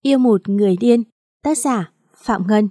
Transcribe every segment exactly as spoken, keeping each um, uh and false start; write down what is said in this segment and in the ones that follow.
Yêu một người điên, tác giả Phạm Ngân.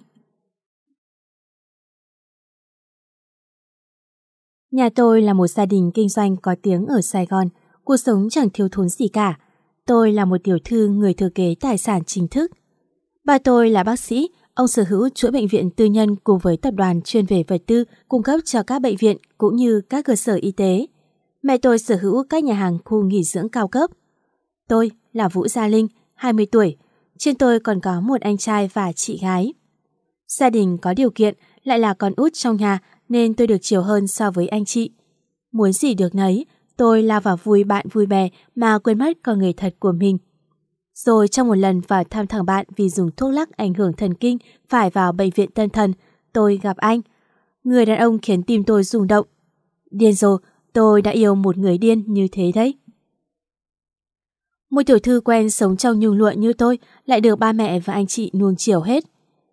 Nhà tôi là một gia đình kinh doanh có tiếng ở Sài Gòn, cuộc sống chẳng thiếu thốn gì cả. Tôi là một tiểu thư người thừa kế tài sản chính thức. Ba tôi là bác sĩ, ông sở hữu chuỗi bệnh viện tư nhân cùng với tập đoàn chuyên về vật tư cung cấp cho các bệnh viện cũng như các cơ sở y tế. Mẹ tôi sở hữu các nhà hàng khu nghỉ dưỡng cao cấp. Tôi là Vũ Gia Linh, hai mươi tuổi. Trên tôi còn có một anh trai và chị gái. Gia đình có điều kiện, lại là con út trong nhà nên tôi được chiều hơn so với anh chị. Muốn gì được nấy, tôi lao vào vui bạn vui bè mà quên mất con người thật của mình. Rồi trong một lần vào thăm thằng bạn vì dùng thuốc lắc ảnh hưởng thần kinh phải vào bệnh viện tâm thần, tôi gặp anh. Người đàn ông khiến tim tôi rung động. Điên rồi, tôi đã yêu một người điên như thế đấy. Một tiểu thư quen sống trong nhung lụa như tôi lại được ba mẹ và anh chị nuông chiều hết.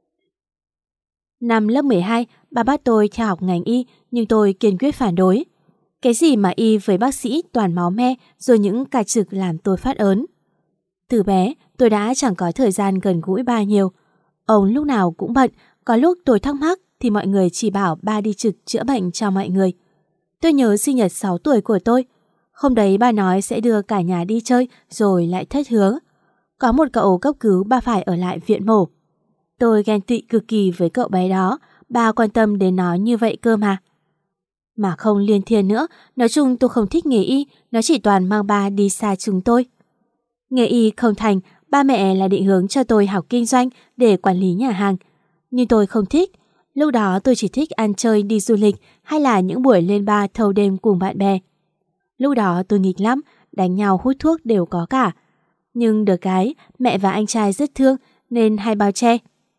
Năm lớp mười hai, ba bắt tôi theo học ngành y nhưng tôi kiên quyết phản đối. Cái gì mà y với bác sĩ toàn máu me rồi những ca trực làm tôi phát ớn. Từ bé, tôi đã chẳng có thời gian gần gũi ba nhiều. Ông lúc nào cũng bận, có lúc tôi thắc mắc thì mọi người chỉ bảo ba đi trực chữa bệnh cho mọi người. Tôi nhớ sinh nhật sáu tuổi của tôi. Hôm đấy ba nói sẽ đưa cả nhà đi chơi rồi lại thất hứa. Có một cậu cấp cứu ba phải ở lại viện mổ. Tôi ghen tị cực kỳ với cậu bé đó, ba quan tâm đến nó như vậy cơ mà. Mà không liên thiên nữa, nói chung tôi không thích nghề y, nó chỉ toàn mang ba đi xa chúng tôi. Nghề y không thành, ba mẹ là định hướng cho tôi học kinh doanh để quản lý nhà hàng. Nhưng tôi không thích, lúc đó tôi chỉ thích ăn chơi đi du lịch hay là những buổi lên bar thâu đêm cùng bạn bè. Lúc đó tôi nghịch lắm, đánh nhau hút thuốc đều có cả. Nhưng được cái, mẹ và anh trai rất thương nên hay bao che.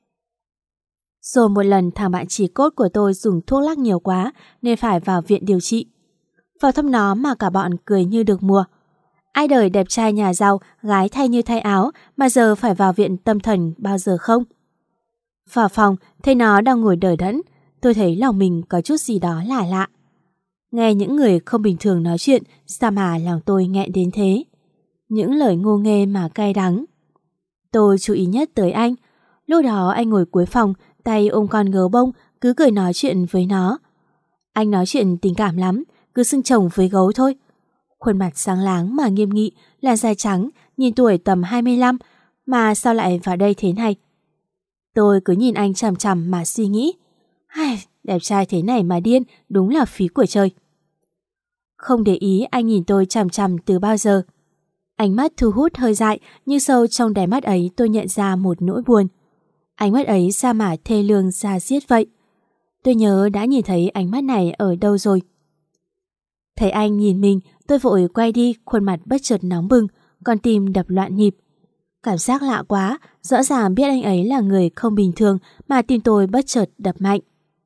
Rồi một lần thằng bạn chỉ cốt của tôi dùng thuốc lắc nhiều quá nên phải vào viện điều trị. Vào thăm nó mà cả bọn cười như được mùa. Ai đời đẹp trai nhà giàu, gái thay như thay áo mà giờ phải vào viện tâm thần bao giờ không? Vào phòng, thấy nó đang ngồi đờ đẫn, tôi thấy lòng mình có chút gì đó lạ lạ. Nghe những người không bình thường nói chuyện, sao mà lòng tôi nghẹn đến thế? Những lời ngô nghê mà cay đắng. Tôi chú ý nhất tới anh. Lúc đó anh ngồi cuối phòng, tay ôm con gấu bông, cứ cười nói chuyện với nó. Anh nói chuyện tình cảm lắm, cứ xưng chồng với gấu thôi. Khuôn mặt sáng láng mà nghiêm nghị, làn da trắng, nhìn tuổi tầm hai mươi lăm, mà sao lại vào đây thế này? Tôi cứ nhìn anh chằm chằm mà suy nghĩ. Ai, đẹp trai thế này mà điên, đúng là phí của trời. Không để ý anh nhìn tôi chằm chằm từ bao giờ. Ánh mắt thu hút hơi dại, nhưng sâu trong đáy mắt ấy tôi nhận ra một nỗi buồn. Ánh mắt ấy sao mà thê lương ra giết vậy? Tôi nhớ đã nhìn thấy ánh mắt này ở đâu rồi. Thấy anh nhìn mình, tôi vội quay đi, khuôn mặt bất chợt nóng bừng, con tim đập loạn nhịp. Cảm giác lạ quá, rõ ràng biết anh ấy là người không bình thường mà tim tôi bất chợt đập mạnh.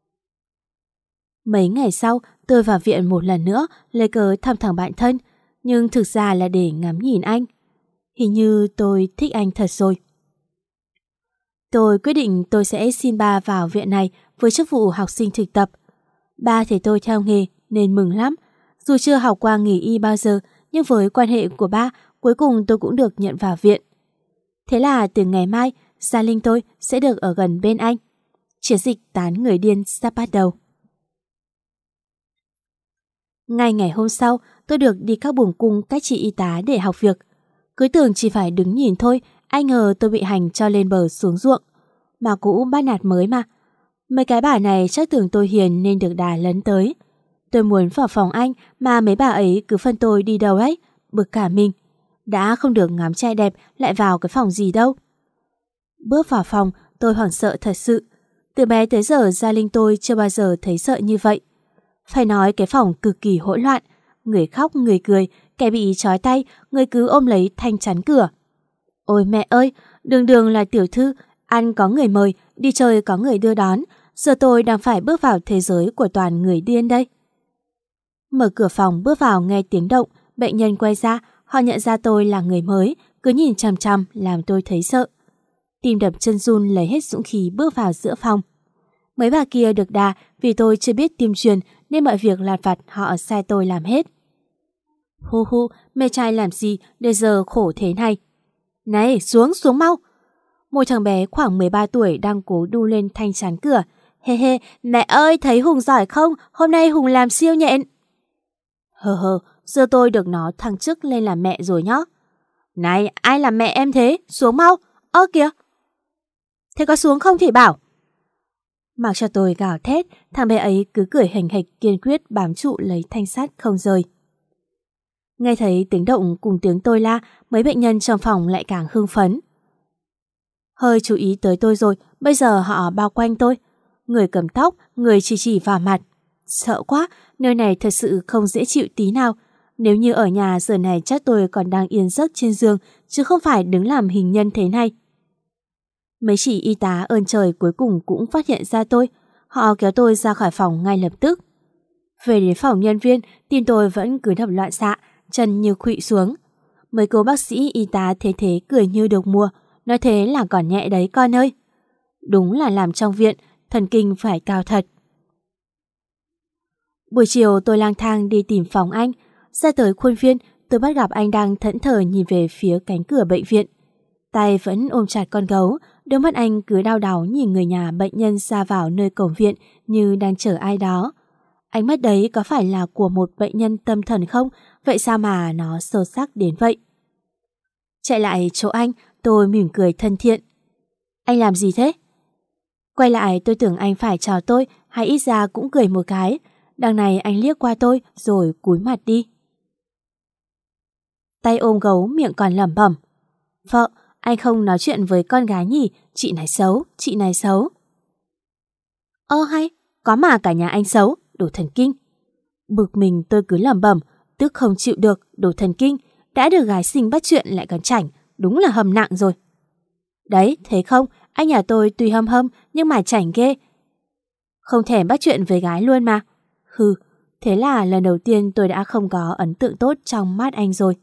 Mấy ngày sau, tôi vào viện một lần nữa, lấy cớ thăm thằng bạn thân, nhưng thực ra là để ngắm nhìn anh. Hình như tôi thích anh thật rồi. Tôi quyết định tôi sẽ xin ba vào viện này với chức vụ học sinh thực tập. Ba thấy tôi theo nghề nên mừng lắm. Dù chưa học qua nghề y bao giờ, nhưng với quan hệ của ba, cuối cùng tôi cũng được nhận vào viện. Thế là từ ngày mai, Gia Linh tôi sẽ được ở gần bên anh. Chiến dịch tán người điên sắp bắt đầu. Ngay ngày hôm sau, tôi được đi các buồng cung các chị y tá để học việc. Cứ tưởng chỉ phải đứng nhìn thôi, ai ngờ tôi bị hành cho lên bờ xuống ruộng. Mà cũ bắt nạt mới mà. Mấy cái bà này chắc tưởng tôi hiền nên được đà lấn tới. Tôi muốn vào phòng anh mà mấy bà ấy cứ phân tôi đi đâu ấy, bực cả mình. Đã không được ngắm trai đẹp lại vào cái phòng gì đâu. Bước vào phòng tôi hoảng sợ thật sự. Từ bé tới giờ Gia Linh tôi chưa bao giờ thấy sợ như vậy. Phải nói cái phòng cực kỳ hỗn loạn. Người khóc người cười, kẻ bị trói tay, người cứ ôm lấy thanh chắn cửa. Ôi mẹ ơi, đường đường là tiểu thư, ăn có người mời, đi chơi có người đưa đón. Giờ tôi đang phải bước vào thế giới của toàn người điên đây. Mở cửa phòng bước vào nghe tiếng động, bệnh nhân quay ra, họ nhận ra tôi là người mới, cứ nhìn chằm chằm làm tôi thấy sợ. Tim đập chân run lấy hết dũng khí bước vào giữa phòng. Mấy bà kia được đà vì tôi chưa biết tiêm truyền nên mọi việc lặt vặt họ sai tôi làm hết. Hu hu, mê trai làm gì để giờ khổ thế này? Này, xuống, xuống mau! Một thằng bé khoảng mười ba tuổi đang cố đu lên thanh chắn cửa. Hê hê, mẹ ơi, thấy Hùng giỏi không? Hôm nay Hùng làm siêu nhện. Hờ hờ, giờ tôi được nó thăng chức lên làm mẹ rồi nhá. Này, ai làm mẹ em thế? Xuống mau. Ơ kìa. Thế có xuống không thì bảo. Mặc cho tôi gào thét, thằng bé ấy cứ cười hình hịch kiên quyết bám trụ lấy thanh sắt không rời. Nghe thấy tiếng động cùng tiếng tôi la, mấy bệnh nhân trong phòng lại càng hưng phấn. Hơi chú ý tới tôi rồi, bây giờ họ bao quanh tôi. Người cầm tóc, người chỉ chỉ vào mặt. Sợ quá, nơi này thật sự không dễ chịu tí nào. Nếu như ở nhà giờ này chắc tôi còn đang yên giấc trên giường, chứ không phải đứng làm hình nhân thế này. Mấy chị y tá ơn trời cuối cùng cũng phát hiện ra tôi. Họ kéo tôi ra khỏi phòng ngay lập tức. Về đến phòng nhân viên, tim tôi vẫn cứ đập loạn xạ, chân như khuỵu xuống. Mấy cô bác sĩ y tá thế thế cười như được mùa, nói thế là còn nhẹ đấy con ơi. Đúng là làm trong viện, thần kinh phải cao thật. Buổi chiều tôi lang thang đi tìm phòng anh. Ra tới khuôn viên, tôi bắt gặp anh đang thẫn thờ nhìn về phía cánh cửa bệnh viện. Tay vẫn ôm chặt con gấu, đôi mắt anh cứ đau đáu nhìn người nhà bệnh nhân ra vào nơi cổng viện như đang chờ ai đó. Ánh mắt đấy có phải là của một bệnh nhân tâm thần không? Vậy sao mà nó sâu sắc đến vậy? Chạy lại chỗ anh, tôi mỉm cười thân thiện. Anh làm gì thế? Quay lại tôi tưởng anh phải chào tôi, hay ít ra cũng cười một cái. Đằng này anh liếc qua tôi rồi cúi mặt đi. Tay ôm gấu, miệng còn lẩm bẩm. Vợ, anh không nói chuyện với con gái nhỉ? Chị này xấu, chị này xấu. Ơ hay, có mà cả nhà anh xấu, đồ thần kinh. Bực mình tôi cứ lẩm bẩm, tức không chịu được, đồ thần kinh. Đã được gái xinh bắt chuyện lại còn chảnh, đúng là hầm nặng rồi. Đấy, thấy không, anh nhà tôi tuy hâm hâm nhưng mà chảnh ghê. Không thèm bắt chuyện với gái luôn mà. Hừ, thế là lần đầu tiên tôi đã không có ấn tượng tốt trong mắt anh rồi.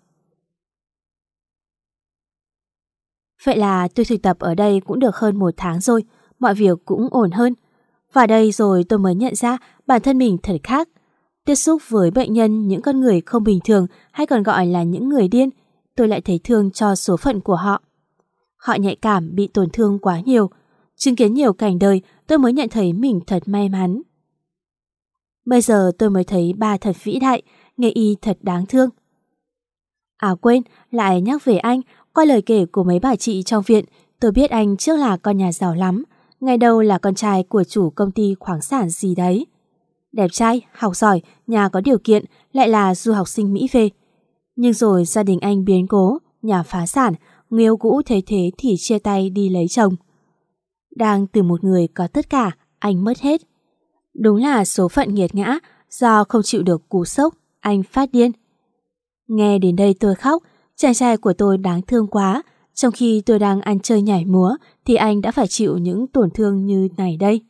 Vậy là tôi thực tập ở đây cũng được hơn một tháng rồi, mọi việc cũng ổn hơn. Vào đây rồi tôi mới nhận ra bản thân mình thật khác. Tiếp xúc với bệnh nhân, những con người không bình thường hay còn gọi là những người điên, tôi lại thấy thương cho số phận của họ. Họ nhạy cảm, bị tổn thương quá nhiều. Chứng kiến nhiều cảnh đời, tôi mới nhận thấy mình thật may mắn. Bây giờ tôi mới thấy ba thật vĩ đại, nghề y thật đáng thương. À quên, lại nhắc về anh, qua lời kể của mấy bà chị trong viện, tôi biết anh trước là con nhà giàu lắm, ngày đầu là con trai của chủ công ty khoáng sản gì đấy. Đẹp trai, học giỏi, nhà có điều kiện, lại là du học sinh Mỹ về. Nhưng rồi gia đình anh biến cố, nhà phá sản, người yêu cũ thấy thế thì chia tay đi lấy chồng. Đang từ một người có tất cả, anh mất hết. Đúng là số phận nghiệt ngã, do không chịu được cú sốc, anh phát điên. Nghe đến đây tôi khóc, chàng trai của tôi đáng thương quá. Trong khi tôi đang ăn chơi nhảy múa thì anh đã phải chịu những tổn thương như này đây.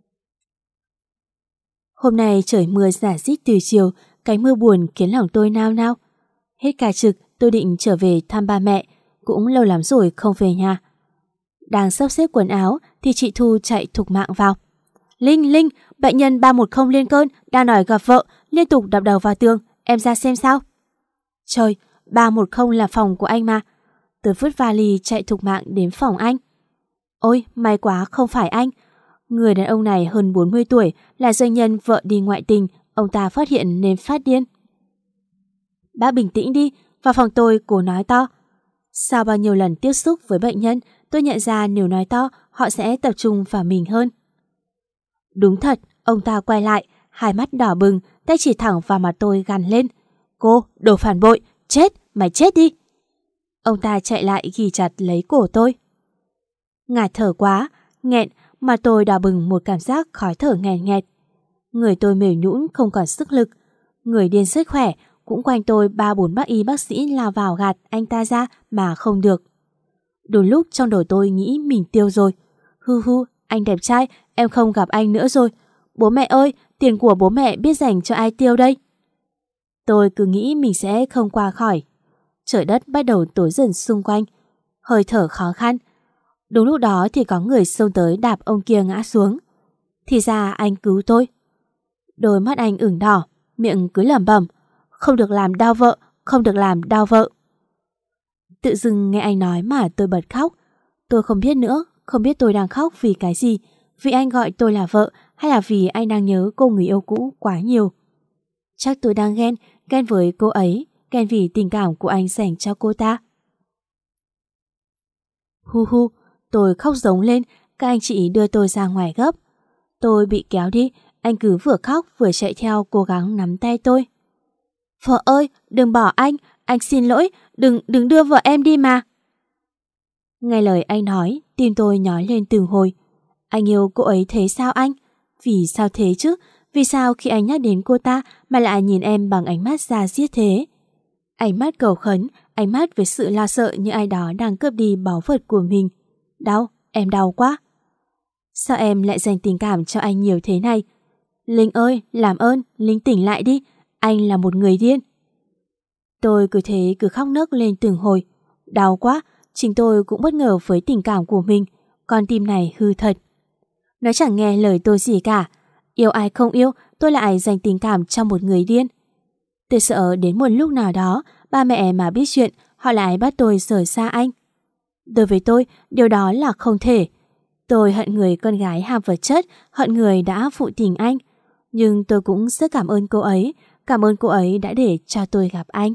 Hôm nay trời mưa rả rít từ chiều, cái mưa buồn khiến lòng tôi nao nao. Hết ca trực tôi định trở về thăm ba mẹ, cũng lâu lắm rồi không về nhà. Đang sắp xếp quần áo thì chị Thu chạy thục mạng vào. Linh, Linh, bệnh nhân ba một không lên cơn, đang đòi gặp vợ, liên tục đập đầu vào tường, em ra xem sao. Trời, ba một không là phòng của anh mà. Tôi vứt vali chạy thục mạng đến phòng anh. Ôi, may quá không phải anh. Người đàn ông này hơn bốn mươi tuổi, là doanh nhân vợ đi ngoại tình, ông ta phát hiện nên phát điên. Bác bình tĩnh đi, vào phòng tôi cô nói to. Sau bao nhiêu lần tiếp xúc với bệnh nhân, tôi nhận ra nếu nói to, họ sẽ tập trung vào mình hơn. Đúng thật, ông ta quay lại, hai mắt đỏ bừng, tay chỉ thẳng vào mặt tôi gằn lên. Cô, đồ phản bội, chết, mày chết đi. Ông ta chạy lại ghì chặt lấy cổ tôi. Ngạt thở quá, nghẹn, mà tôi đỏ bừng một cảm giác khói thở nghẹt nghẹt. Người tôi mềm nhũn không còn sức lực. Người điên rất khỏe, cũng quanh tôi ba bốn bác y bác sĩ lao vào gạt anh ta ra mà không được. Đôi lúc trong đầu tôi nghĩ mình tiêu rồi. Hu hu, anh đẹp trai, em không gặp anh nữa rồi. Bố mẹ ơi, tiền của bố mẹ biết dành cho ai tiêu đây? Tôi cứ nghĩ mình sẽ không qua khỏi. Trời đất bắt đầu tối dần xung quanh, hơi thở khó khăn. Đúng lúc đó thì có người xông tới đạp ông kia ngã xuống. Thì ra anh cứu tôi. Đôi mắt anh ửng đỏ, miệng cứ lẩm bẩm, không được làm đau vợ, không được làm đau vợ. Tự dưng nghe anh nói mà tôi bật khóc. Tôi không biết nữa, không biết tôi đang khóc vì cái gì, vì anh gọi tôi là vợ hay là vì anh đang nhớ cô người yêu cũ quá nhiều. Chắc tôi đang ghen, ghen với cô ấy, ghen vì tình cảm của anh dành cho cô ta. Hu hu, tôi khóc giống lên, các anh chị đưa tôi ra ngoài gấp. Tôi bị kéo đi, anh cứ vừa khóc vừa chạy theo cố gắng nắm tay tôi. Vợ ơi, đừng bỏ anh, anh xin lỗi, đừng đừng đưa vợ em đi mà. Nghe lời anh nói, tim tôi nhói lên từng hồi. Anh yêu cô ấy thế sao anh? Vì sao thế chứ? Vì sao khi anh nhắc đến cô ta mà lại nhìn em bằng ánh mắt ra giết thế? Ánh mắt cầu khấn, ánh mắt với sự lo sợ như ai đó đang cướp đi báu vật của mình. Đau, em đau quá. Sao em lại dành tình cảm cho anh nhiều thế này? Linh ơi, làm ơn, Linh tỉnh lại đi, anh là một người điên. Tôi cứ thế cứ khóc nấc lên từng hồi. Đau quá, chính tôi cũng bất ngờ với tình cảm của mình, con tim này hư thật. Nó chẳng nghe lời tôi gì cả. Yêu ai không yêu, tôi lại dành tình cảm cho một người điên. Tôi sợ đến một lúc nào đó, ba mẹ mà biết chuyện, họ lại bắt tôi rời xa anh. Đối với tôi, điều đó là không thể. Tôi hận người con gái ham vật chất, hận người đã phụ tình anh. Nhưng tôi cũng rất cảm ơn cô ấy, cảm ơn cô ấy đã để cho tôi gặp anh.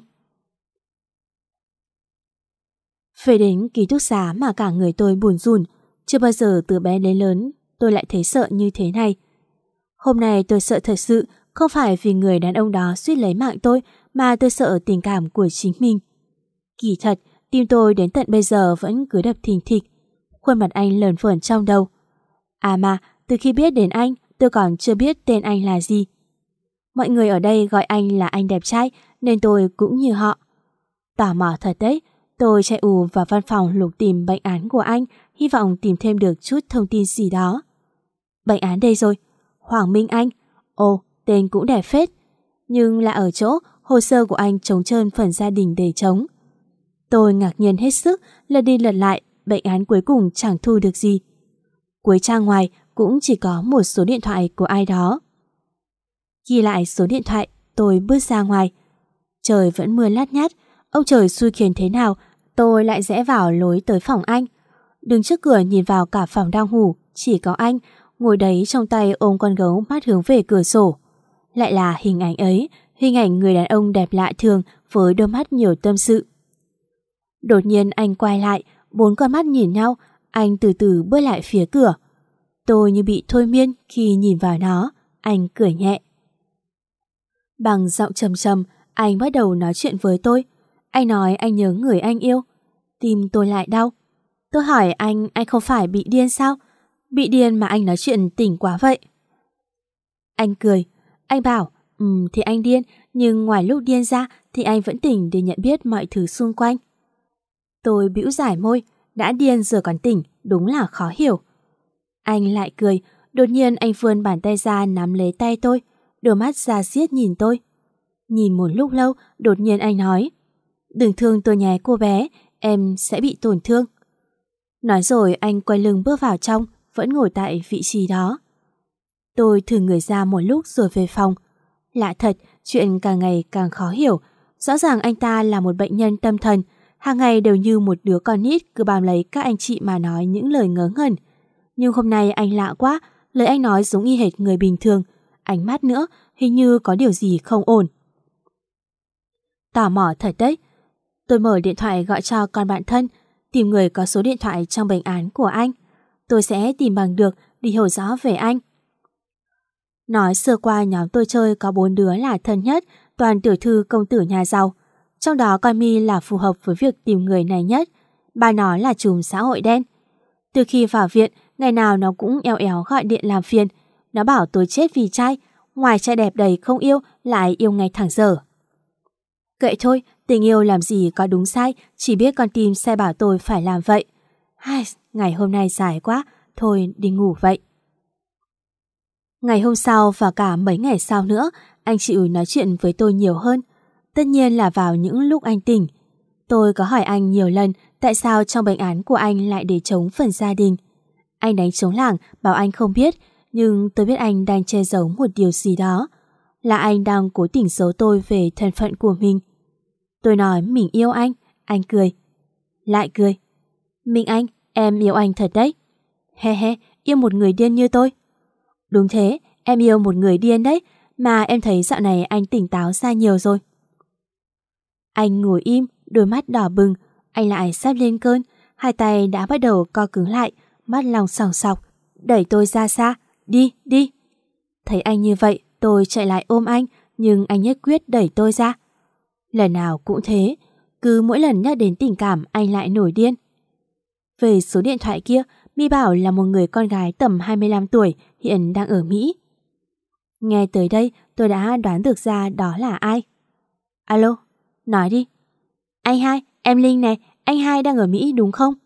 Về đến ký túc xá mà cả người tôi buồn rùn. Chưa bao giờ từ bé đến lớn tôi lại thấy sợ như thế này. Hôm nay tôi sợ thật sự, không phải vì người đàn ông đó suýt lấy mạng tôi, mà tôi sợ tình cảm của chính mình. Kỳ thật, tim tôi đến tận bây giờ vẫn cứ đập thình thịch. Khuôn mặt anh lởn phởn trong đầu. À mà, từ khi biết đến anh, tôi còn chưa biết tên anh là gì. Mọi người ở đây gọi anh là anh đẹp trai, nên tôi cũng như họ. Tò mò thật đấy, tôi chạy ù vào văn phòng lục tìm bệnh án của anh, hy vọng tìm thêm được chút thông tin gì đó. Bệnh án đây rồi, Hoàng Minh Anh. Ồ, tên cũng đẹp phết. Nhưng là ở chỗ hồ sơ của anh trống trơn phần gia đình để trống. Tôi ngạc nhiên hết sức, lật đi lật lại, bệnh án cuối cùng chẳng thu được gì. Cuối trang ngoài cũng chỉ có một số điện thoại của ai đó. Ghi lại số điện thoại, tôi bước ra ngoài. Trời vẫn mưa lát nhát, ông trời xui khiến thế nào, tôi lại rẽ vào lối tới phòng anh. Đứng trước cửa nhìn vào cả phòng đang ngủ, chỉ có anh, ngồi đấy trong tay ôm con gấu mắt hướng về cửa sổ. Lại là hình ảnh ấy, hình ảnh người đàn ông đẹp lạ thường với đôi mắt nhiều tâm sự. Đột nhiên anh quay lại, bốn con mắt nhìn nhau, anh từ từ bước lại phía cửa. Tôi như bị thôi miên khi nhìn vào nó, anh cười nhẹ. Bằng giọng trầm trầm, anh bắt đầu nói chuyện với tôi. Anh nói anh nhớ người anh yêu. Tim tôi lại đau. Tôi hỏi anh, anh không phải bị điên sao? Bị điên mà anh nói chuyện tỉnh quá vậy. Anh cười. Anh bảo, ừm thì anh điên, nhưng ngoài lúc điên ra thì anh vẫn tỉnh để nhận biết mọi thứ xung quanh. Tôi bĩu giải môi, đã điên giờ còn tỉnh, đúng là khó hiểu. Anh lại cười, đột nhiên anh vươn bàn tay ra nắm lấy tay tôi, đôi mắt ra xiết nhìn tôi. Nhìn một lúc lâu, đột nhiên anh nói, đừng thương tôi nhé cô bé, em sẽ bị tổn thương. Nói rồi anh quay lưng bước vào trong, vẫn ngồi tại vị trí đó. Tôi thử người ra một lúc rồi về phòng. Lạ thật, chuyện càng ngày càng khó hiểu. Rõ ràng anh ta là một bệnh nhân tâm thần, hàng ngày đều như một đứa con nít cứ bám lấy các anh chị mà nói những lời ngớ ngẩn. Nhưng hôm nay anh lạ quá, lời anh nói giống y hệt người bình thường. Ánh mắt nữa, hình như có điều gì không ổn. Tò mò thật đấy. Tôi mở điện thoại gọi cho con bạn thân, tìm người có số điện thoại trong bệnh án của anh. Tôi sẽ tìm bằng được để hiểu rõ về anh. Nói sơ qua nhóm tôi chơi có bốn đứa là thân nhất, toàn tiểu thư công tử nhà giàu. Trong đó con My là phù hợp với việc tìm người này nhất. Ba nó là trùm xã hội đen. Từ khi vào viện, ngày nào nó cũng eo éo gọi điện làm phiền. Nó bảo tôi chết vì trai, ngoài trai đẹp đầy không yêu, lại yêu ngay thẳng dở. Kệ thôi, tình yêu làm gì có đúng sai, chỉ biết con tim sẽ bảo tôi phải làm vậy. Hai, ngày hôm nay dài quá, thôi đi ngủ vậy. Ngày hôm sau và cả mấy ngày sau nữa, anh chịu nói chuyện với tôi nhiều hơn. Tất nhiên là vào những lúc anh tỉnh. Tôi có hỏi anh nhiều lần tại sao trong bệnh án của anh lại để trống phần gia đình. Anh đánh trống lảng bảo anh không biết, nhưng tôi biết anh đang che giấu một điều gì đó. Là anh đang cố tình giấu tôi về thân phận của mình. Tôi nói mình yêu anh, anh cười. Lại cười. Minh Anh, Em yêu anh thật đấy. He he, yêu một người điên như tôi. Đúng thế, em yêu một người điên đấy, mà em thấy dạo này anh tỉnh táo ra nhiều rồi. Anh ngồi im, đôi mắt đỏ bừng, anh lại sắp lên cơn, hai tay đã bắt đầu co cứng lại, mắt lòng sòng sọc, đẩy tôi ra xa, đi, đi. Thấy anh như vậy, tôi chạy lại ôm anh, nhưng anh nhất quyết đẩy tôi ra. Lần nào cũng thế, cứ mỗi lần nhắc đến tình cảm anh lại nổi điên. Về số điện thoại kia, My bảo là một người con gái tầm hai mươi lăm tuổi hiện đang ở Mỹ. Nghe tới đây, tôi đã đoán được ra đó là ai. Alo, nói đi. Anh hai, em Linh này, anh hai đang ở Mỹ đúng không?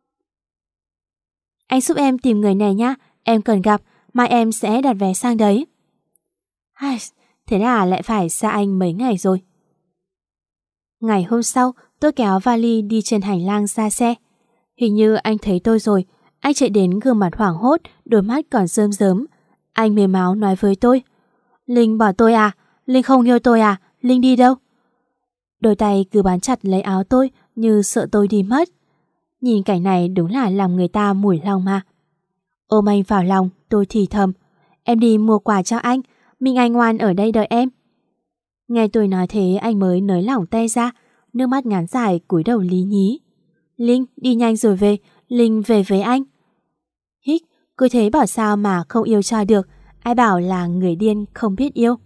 Anh giúp em tìm người này nhá, em cần gặp, mai em sẽ đặt vé sang đấy. Ai, thế là lại phải xa anh mấy ngày rồi. Ngày hôm sau, tôi kéo vali đi trên hành lang ra xe. Hình như anh thấy tôi rồi, anh chạy đến gương mặt hoảng hốt, đôi mắt còn rơm rớm. Anh mềm máu nói với tôi. Linh bỏ tôi à? Linh không yêu tôi à? Linh đi đâu? Đôi tay cứ bám chặt lấy áo tôi như sợ tôi đi mất. Nhìn cảnh này đúng là làm người ta mủi lòng mà. Ôm anh vào lòng, tôi thì thầm. Em đi mua quà cho anh, Minh Anh ngoan ở đây đợi em. Nghe tôi nói thế anh mới nới lỏng tay ra, nước mắt ngắn dài cúi đầu lý nhí. Linh, đi nhanh rồi về, Linh về với anh. Hích, cứ thế bảo sao mà không yêu cho được, ai bảo là người điên không biết yêu.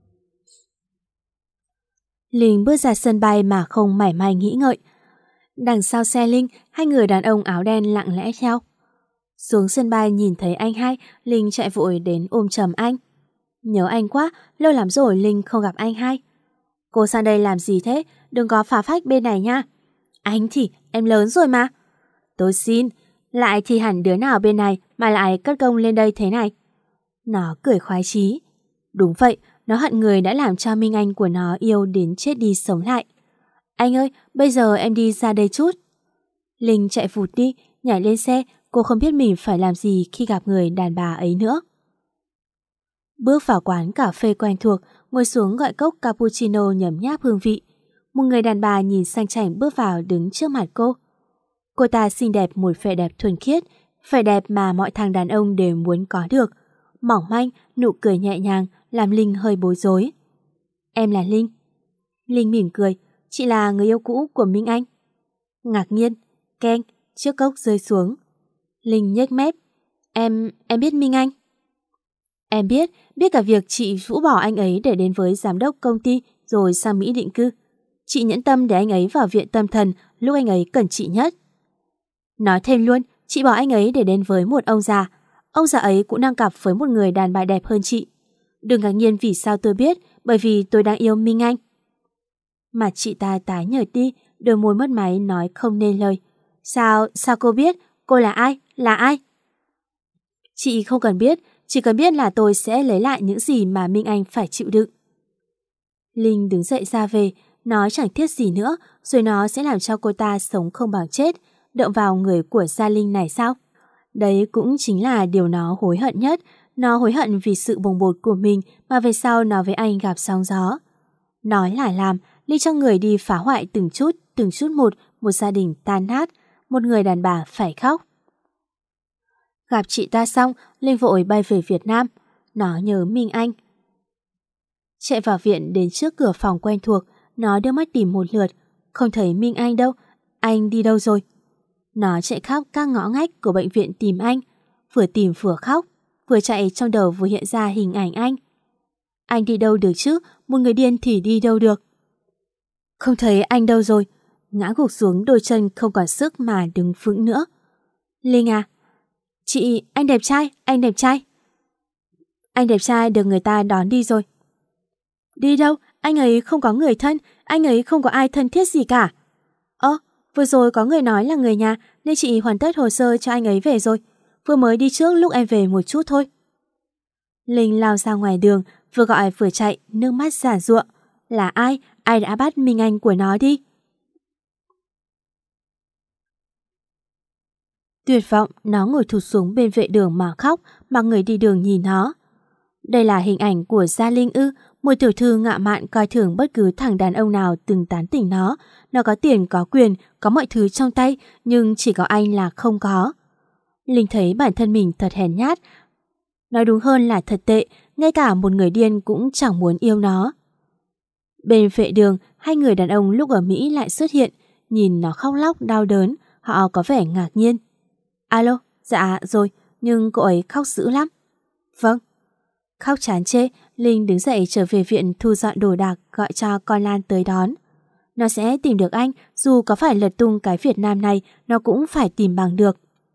Linh bước ra sân bay mà không mảy may nghĩ ngợi. Đằng sau xe Linh, hai người đàn ông áo đen lặng lẽ theo. Xuống sân bay nhìn thấy anh hai, Linh chạy vội đến ôm chầm anh. Nhớ anh quá, lâu lắm rồi Linh không gặp anh hai. Cô sang đây làm gì thế? Đừng có phá phách bên này nha. Anh thì, em lớn rồi mà. Tôi xin, lại thì hẳn đứa nào bên này mà lại cất công lên đây thế này. Nó cười khoái chí. Đúng vậy, nó hận người đã làm cho Minh Anh của nó yêu đến chết đi sống lại. Anh ơi, bây giờ em đi ra đây chút. Linh chạy vụt đi, nhảy lên xe, cô không biết mình phải làm gì khi gặp người đàn bà ấy nữa. Bước vào quán cà phê quen thuộc, ngồi xuống gọi cốc cappuccino nhấm nháp hương vị. Một người đàn bà nhìn sang chảnh bước vào đứng trước mặt cô. Cô ta xinh đẹp một vẻ đẹp thuần khiết, vẻ đẹp mà mọi thằng đàn ông đều muốn có được. Mỏng manh, nụ cười nhẹ nhàng, làm Linh hơi bối rối. Em là Linh. Linh mỉm cười, chị là người yêu cũ của Minh Anh. Ngạc nhiên, keng, chiếc cốc rơi xuống. Linh nhếch mép. Em, em biết Minh Anh. Em biết, biết cả việc chị rũ bỏ anh ấy để đến với giám đốc công ty rồi sang Mỹ định cư. Chị nhẫn tâm để anh ấy vào viện tâm thần lúc anh ấy cần chị nhất. Nói thêm luôn, chị bỏ anh ấy để đến với một ông già. Ông già ấy cũng đang cặp với một người đàn bà đẹp hơn chị. Đừng ngạc nhiên vì sao tôi biết, bởi vì tôi đang yêu Minh Anh. Mặt chị ta tái nhợt đi, đôi môi mất máy nói không nên lời. Sao, sao cô biết? Cô là ai? Là ai? Chị không cần biết, chỉ cần biết là tôi sẽ lấy lại những gì mà Minh Anh phải chịu đựng. Linh đứng dậy ra về, nói chẳng thiết gì nữa, rồi nó sẽ làm cho cô ta sống không bằng chết, động vào người của Gia Linh này sao? Đấy cũng chính là điều nó hối hận nhất. Nó hối hận vì sự bồng bột của mình mà về sau nó với anh gặp sóng gió. Nói là làm, Linh cho người đi phá hoại từng chút, từng chút một, một gia đình tan nát, một người đàn bà phải khóc. Gặp chị ta xong, Linh vội bay về Việt Nam. Nó nhớ Minh Anh. Chạy vào viện đến trước cửa phòng quen thuộc, nó đưa mắt tìm một lượt. Không thấy Minh Anh đâu, anh đi đâu rồi? Nó chạy khắp các ngõ ngách của bệnh viện tìm anh, vừa tìm vừa khóc, vừa chạy trong đầu vừa hiện ra hình ảnh anh. Anh đi đâu được chứ, một người điên thì đi đâu được. Không thấy anh đâu rồi, ngã gục xuống đôi chân không còn sức mà đứng vững nữa. Linh à? Chị, anh đẹp trai, anh đẹp trai. Anh đẹp trai được người ta đón đi rồi. Đi đâu? Anh ấy không có người thân, anh ấy không có ai thân thiết gì cả. Ơ, vừa rồi có người nói là người nhà nên chị hoàn tất hồ sơ cho anh ấy về rồi. Vừa mới đi trước lúc em về một chút thôi. Linh lao ra ngoài đường, vừa gọi vừa chạy, nước mắt giàn giụa. Là ai? Ai đã bắt Minh Anh của nó đi? Tuyệt vọng, nó ngồi thụt xuống bên vệ đường mà khóc, mà người đi đường nhìn nó. Đây là hình ảnh của Gia Linh ư? Một tiểu thư ngạo mạn coi thường bất cứ thằng đàn ông nào từng tán tỉnh nó. Nó có tiền, có quyền, có mọi thứ trong tay, nhưng chỉ có anh là không có. Linh thấy bản thân mình thật hèn nhát. Nói đúng hơn là thật tệ, ngay cả một người điên cũng chẳng muốn yêu nó. Bên vệ đường, hai người đàn ông lúc ở Mỹ lại xuất hiện, nhìn nó khóc lóc đau đớn, họ có vẻ ngạc nhiên. Alo, dạ rồi, nhưng cô ấy khóc dữ lắm. Vâng. Khóc chán chê, Linh đứng dậy trở về viện thu dọn đồ đạc, gọi cho con Lan tới đón. Nó sẽ tìm được anh, dù có phải lật tung cái Việt Nam này, nó cũng phải tìm bằng được.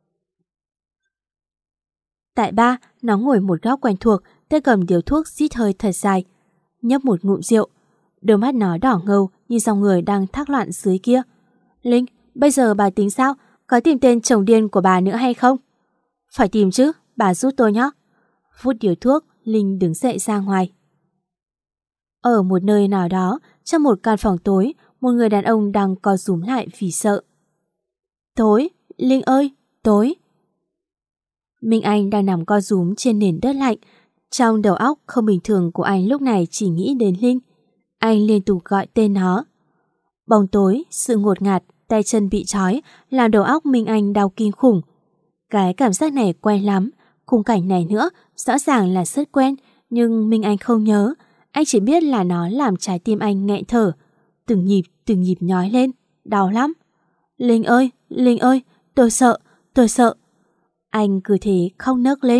Tại ba, nó ngồi một góc quen thuộc, tay cầm điếu thuốc rít hơi thật dài, nhấp một ngụm rượu. Đôi mắt nó đỏ ngầu như dòng người đang thác loạn dưới kia. Linh, bây giờ bà tính sao? Có tìm tên chồng điên của bà nữa hay không? Phải tìm chứ, bà giúp tôi nhé. Phút điếu thuốc, Linh đứng dậy ra ngoài. Ở một nơi nào đó, trong một căn phòng tối, một người đàn ông đang co rúm lại vì sợ. Tối, Linh ơi, tối. Minh Anh đang nằm co rúm trên nền đất lạnh. Trong đầu óc không bình thường của anh lúc này chỉ nghĩ đến Linh. Anh liên tục gọi tên nó. Bóng tối, sự ngột ngạt, tay chân bị trói, làm đầu óc Minh Anh đau kinh khủng. Cái cảm giác này quen lắm, khung cảnh này nữa, rõ ràng là rất quen, nhưng Minh Anh không nhớ. Anh chỉ biết là nó làm trái tim anh nghẹn thở. Từng nhịp, từng nhịp nhói lên, đau lắm. Linh ơi, Linh ơi, tôi sợ, tôi sợ. Anh cứ thế khóc nấc lên.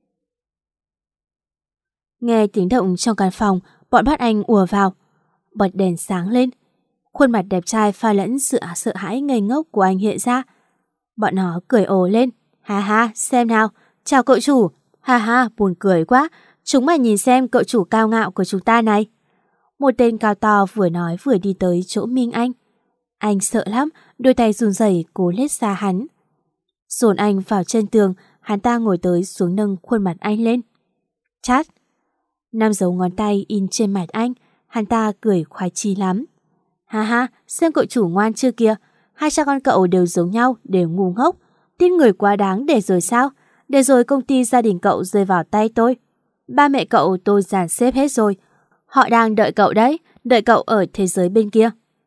Nghe tiếng động trong căn phòng, bọn bắt anh ùa vào. Bật đèn sáng lên. Khuôn mặt đẹp trai pha lẫn sự sợ hãi ngây ngốc của anh hiện ra. Bọn nó cười ồ lên. Ha ha, xem nào. Chào cậu chủ. Ha ha, buồn cười quá. Chúng mày nhìn xem cậu chủ cao ngạo của chúng ta này. Một tên cao to vừa nói vừa đi tới chỗ Minh Anh. Anh sợ lắm, đôi tay run rẩy cố lết xa hắn. Dồn anh vào chân tường, hắn ta ngồi tới xuống nâng khuôn mặt anh lên. Chát. Năm dấu ngón tay in trên mặt anh, hắn ta cười khoái chí lắm. Ha ha, xem cậu chủ ngoan chưa kìa. Hai cha con cậu đều giống nhau, đều ngu ngốc. Tin người quá đáng để rồi sao? Để rồi công ty gia đình cậu rơi vào tay tôi. Ba mẹ cậu tôi dàn xếp hết rồi. Họ đang đợi cậu đấy, đợi cậu ở thế giới bên kia.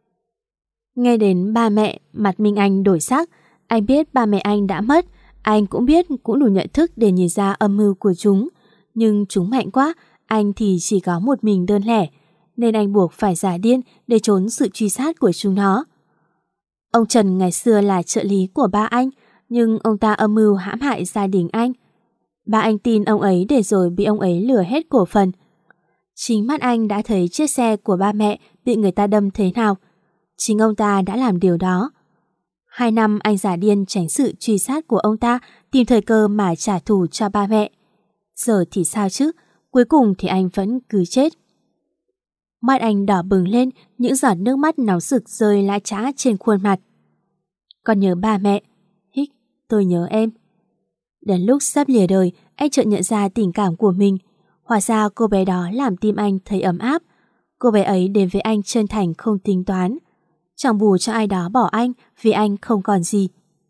Nghe đến ba mẹ, mặt Minh Anh đổi sắc. Anh biết ba mẹ anh đã mất. Anh cũng biết, cũng đủ nhận thức để nhìn ra âm mưu của chúng. Nhưng chúng mạnh quá, anh thì chỉ có một mình đơn lẻ. Nên anh buộc phải giả điên để trốn sự truy sát của chúng nó. Ông Trần ngày xưa là trợ lý của ba anh, nhưng ông ta âm mưu hãm hại gia đình anh. Ba anh tin ông ấy để rồi bị ông ấy lừa hết cổ phần. Chính mắt anh đã thấy chiếc xe của ba mẹ bị người ta đâm thế nào. Chính ông ta đã làm điều đó. Hai năm anh giả điên tránh sự truy sát của ông ta, tìm thời cơ mà trả thù cho ba mẹ. Giờ thì sao chứ? Cuối cùng thì anh vẫn cứ chết. Mắt anh đỏ bừng lên, những giọt nước mắt nóng rực rơi lã chã trên khuôn mặt. Con nhớ ba mẹ. Hích, tôi nhớ em. Đến lúc sắp lìa đời, anh chợt nhận ra tình cảm của mình. Hóa ra cô bé đó làm tim anh thấy ấm áp. Cô bé ấy đến với anh chân thành không tính toán. Chẳng bù cho ai đó bỏ anh vì anh không còn gì.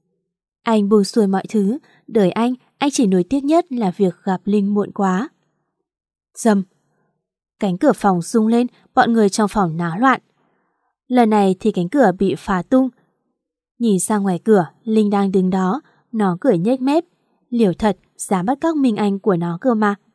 Anh buông xuôi mọi thứ. Đời anh, anh chỉ nuối tiếc nhất là việc gặp Linh muộn quá. Dầm. Cánh cửa phòng rung lên, bọn người trong phòng náo loạn. Lần này thì cánh cửa bị phá tung. Nhìn ra ngoài cửa, Linh đang đứng đó. Nó cười nhếch mép. Liều thật, dám bắt cóc Minh Anh của nó cơ mà.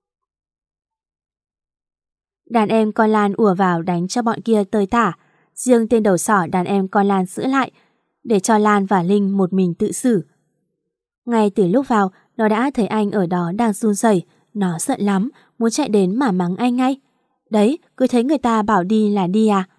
Đàn em con Lan ùa vào đánh cho bọn kia tơi tả. Riêng tên đầu sỏ đàn em con Lan giữ lại, để cho Lan và Linh một mình tự xử. Ngay từ lúc vào, nó đã thấy anh ở đó đang run rẩy. Nó giận lắm, muốn chạy đến mà mắng anh ngay. Đấy, cứ thấy người ta bảo đi là đi à?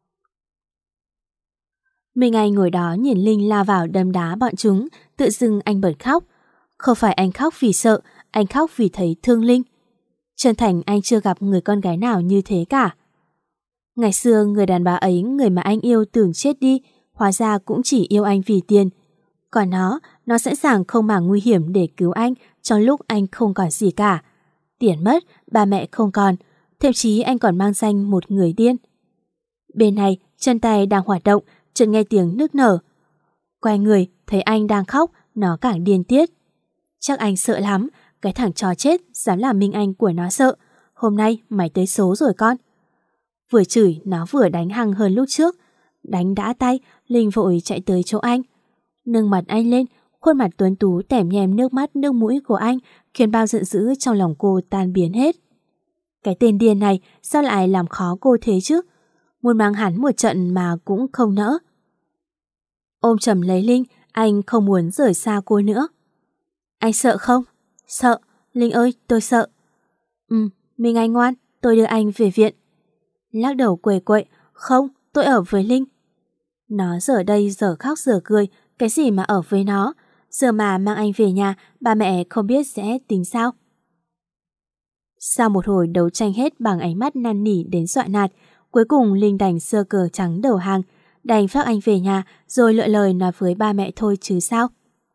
Minh Anh ngồi đó nhìn Linh la vào đấm đá bọn chúng. Tự dưng anh bật khóc. Không phải anh khóc vì sợ, anh khóc vì thấy thương Linh. Chân thành anh chưa gặp người con gái nào như thế cả. Ngày xưa người đàn bà ấy, người mà anh yêu tưởng chết đi, hóa ra cũng chỉ yêu anh vì tiền. Còn nó, nó sẵn sàng không màng nguy hiểm để cứu anh trong lúc anh không còn gì cả. Tiền mất, ba mẹ không còn, thậm chí anh còn mang danh một người điên. Bên này, chân tay đang hoạt động, chợt nghe tiếng nức nở. Quay người, thấy anh đang khóc, nó càng điên tiết. Chắc anh sợ lắm, cái thằng chó chết dám làm Minh Anh của nó sợ. Hôm nay mày tới số rồi con. Vừa chửi nó vừa đánh hăng hơn lúc trước. Đánh đã tay, Linh vội chạy tới chỗ anh. Nâng mặt anh lên, khuôn mặt tuấn tú tẻm nhem nước mắt nước mũi của anh khiến bao giận dữ trong lòng cô tan biến hết. Cái tên điên này sao lại làm khó cô thế chứ? Muốn mang hắn một trận mà cũng không nỡ. Ôm chầm lấy Linh, anh không muốn rời xa cô nữa. Anh sợ không? Sợ, Linh ơi, tôi sợ. Ừ, Minh Anh ngoan, tôi đưa anh về viện. Lắc đầu quẩy quậy, không, tôi ở với Linh. Nó giờ đây giờ khóc giờ cười, cái gì mà ở với nó. Giờ mà mang anh về nhà, ba mẹ không biết sẽ tính sao. Sau một hồi đấu tranh hết bằng ánh mắt năn nỉ đến dọa nạt, cuối cùng Linh đành sơ cờ trắng đầu hàng, đành phác anh về nhà rồi lựa lời nói với ba mẹ thôi chứ sao.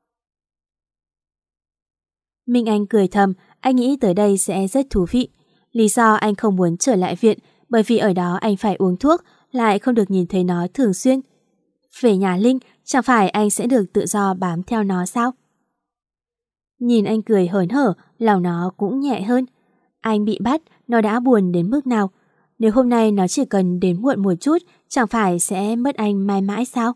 Minh Anh cười thầm, anh nghĩ tới đây sẽ rất thú vị. Lý do anh không muốn trở lại viện bởi vì ở đó anh phải uống thuốc, lại không được nhìn thấy nó thường xuyên. Về nhà Linh, chẳng phải anh sẽ được tự do bám theo nó sao? Nhìn anh cười hớn hở, lòng nó cũng nhẹ hơn. Anh bị bắt, nó đã buồn đến mức nào? Nếu hôm nay nó chỉ cần đến muộn một chút, chẳng phải sẽ mất anh mãi mãi sao?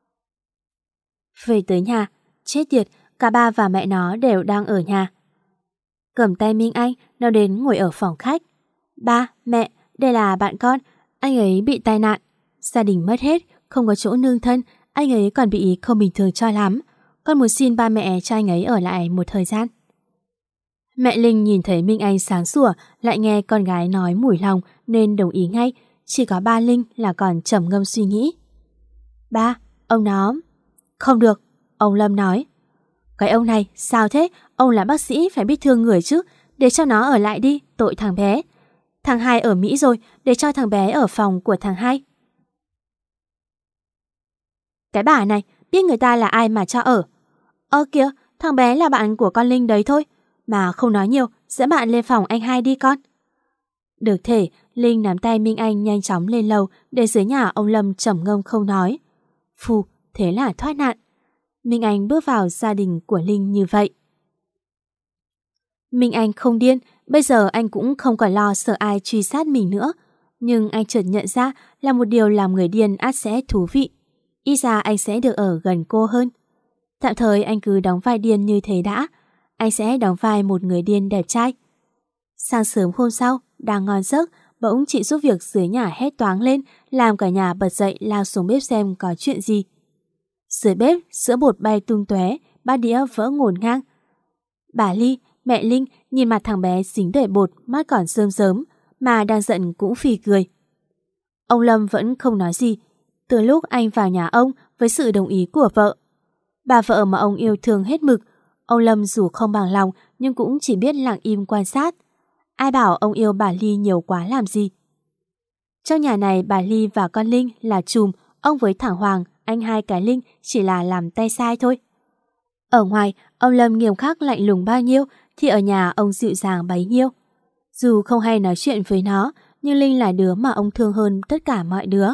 Về tới nhà, chết tiệt, cả ba và mẹ nó đều đang ở nhà. Cầm tay Minh Anh, nó đến ngồi ở phòng khách. Ba, mẹ, đây là bạn con, anh ấy bị tai nạn. Gia đình mất hết, không có chỗ nương thân, anh ấy còn bị không bình thường cho lắm. Con muốn xin ba mẹ cho anh ấy ở lại một thời gian. Mẹ Linh nhìn thấy Minh Anh sáng sủa, lại nghe con gái nói mủi lòng nên đồng ý ngay. Chỉ có ba Linh là còn trầm ngâm suy nghĩ. Ba, ông nó... Không được, ông Lâm nói. Cái ông này, sao thế? Ông là bác sĩ phải biết thương người chứ. Để cho nó ở lại đi, tội thằng bé. Thằng hai ở Mỹ rồi, để cho thằng bé ở phòng của thằng hai. Cái bà này, biết người ta là ai mà cho ở. Ơ kìa, thằng bé là bạn của con Linh đấy thôi. Mà không nói nhiều, dẫn bạn lên phòng anh hai đi con. Được thể, Linh nắm tay Minh Anh nhanh chóng lên lầu để dưới nhà ông Lâm trầm ngâm không nói. Phù, thế là thoát nạn. Minh Anh bước vào gia đình của Linh như vậy. Minh Anh không điên, bây giờ anh cũng không còn lo sợ ai truy sát mình nữa. Nhưng anh chợt nhận ra là một điều làm người điên ắt sẽ thú vị. Ít ra anh sẽ được ở gần cô hơn. Tạm thời anh cứ đóng vai điên như thế đã. Anh sẽ đóng vai một người điên đẹp trai. Sáng sớm hôm sau, đang ngon giấc, bỗng chị giúp việc dưới nhà hét toáng lên, làm cả nhà bật dậy lao xuống bếp xem có chuyện gì. Dưới bếp, sữa bột bay tung tóe, bát đĩa vỡ ngổn ngang. Bà Ly, mẹ Linh nhìn mặt thằng bé dính đầy bột, mắt còn rơm rớm, mà đang giận cũng phì cười. Ông Lâm vẫn không nói gì. Từ lúc anh vào nhà ông với sự đồng ý của vợ, bà vợ mà ông yêu thương hết mực, ông Lâm dù không bằng lòng nhưng cũng chỉ biết lặng im quan sát. Ai bảo ông yêu bà Ly nhiều quá làm gì. Trong nhà này bà Ly và con Linh là trùm, ông với thằng Hoàng, anh hai cái Linh chỉ là làm tay sai thôi. Ở ngoài, ông Lâm nghiêm khắc lạnh lùng bao nhiêu thì ở nhà ông dịu dàng bấy nhiêu. Dù không hay nói chuyện với nó, nhưng Linh là đứa mà ông thương hơn tất cả mọi đứa.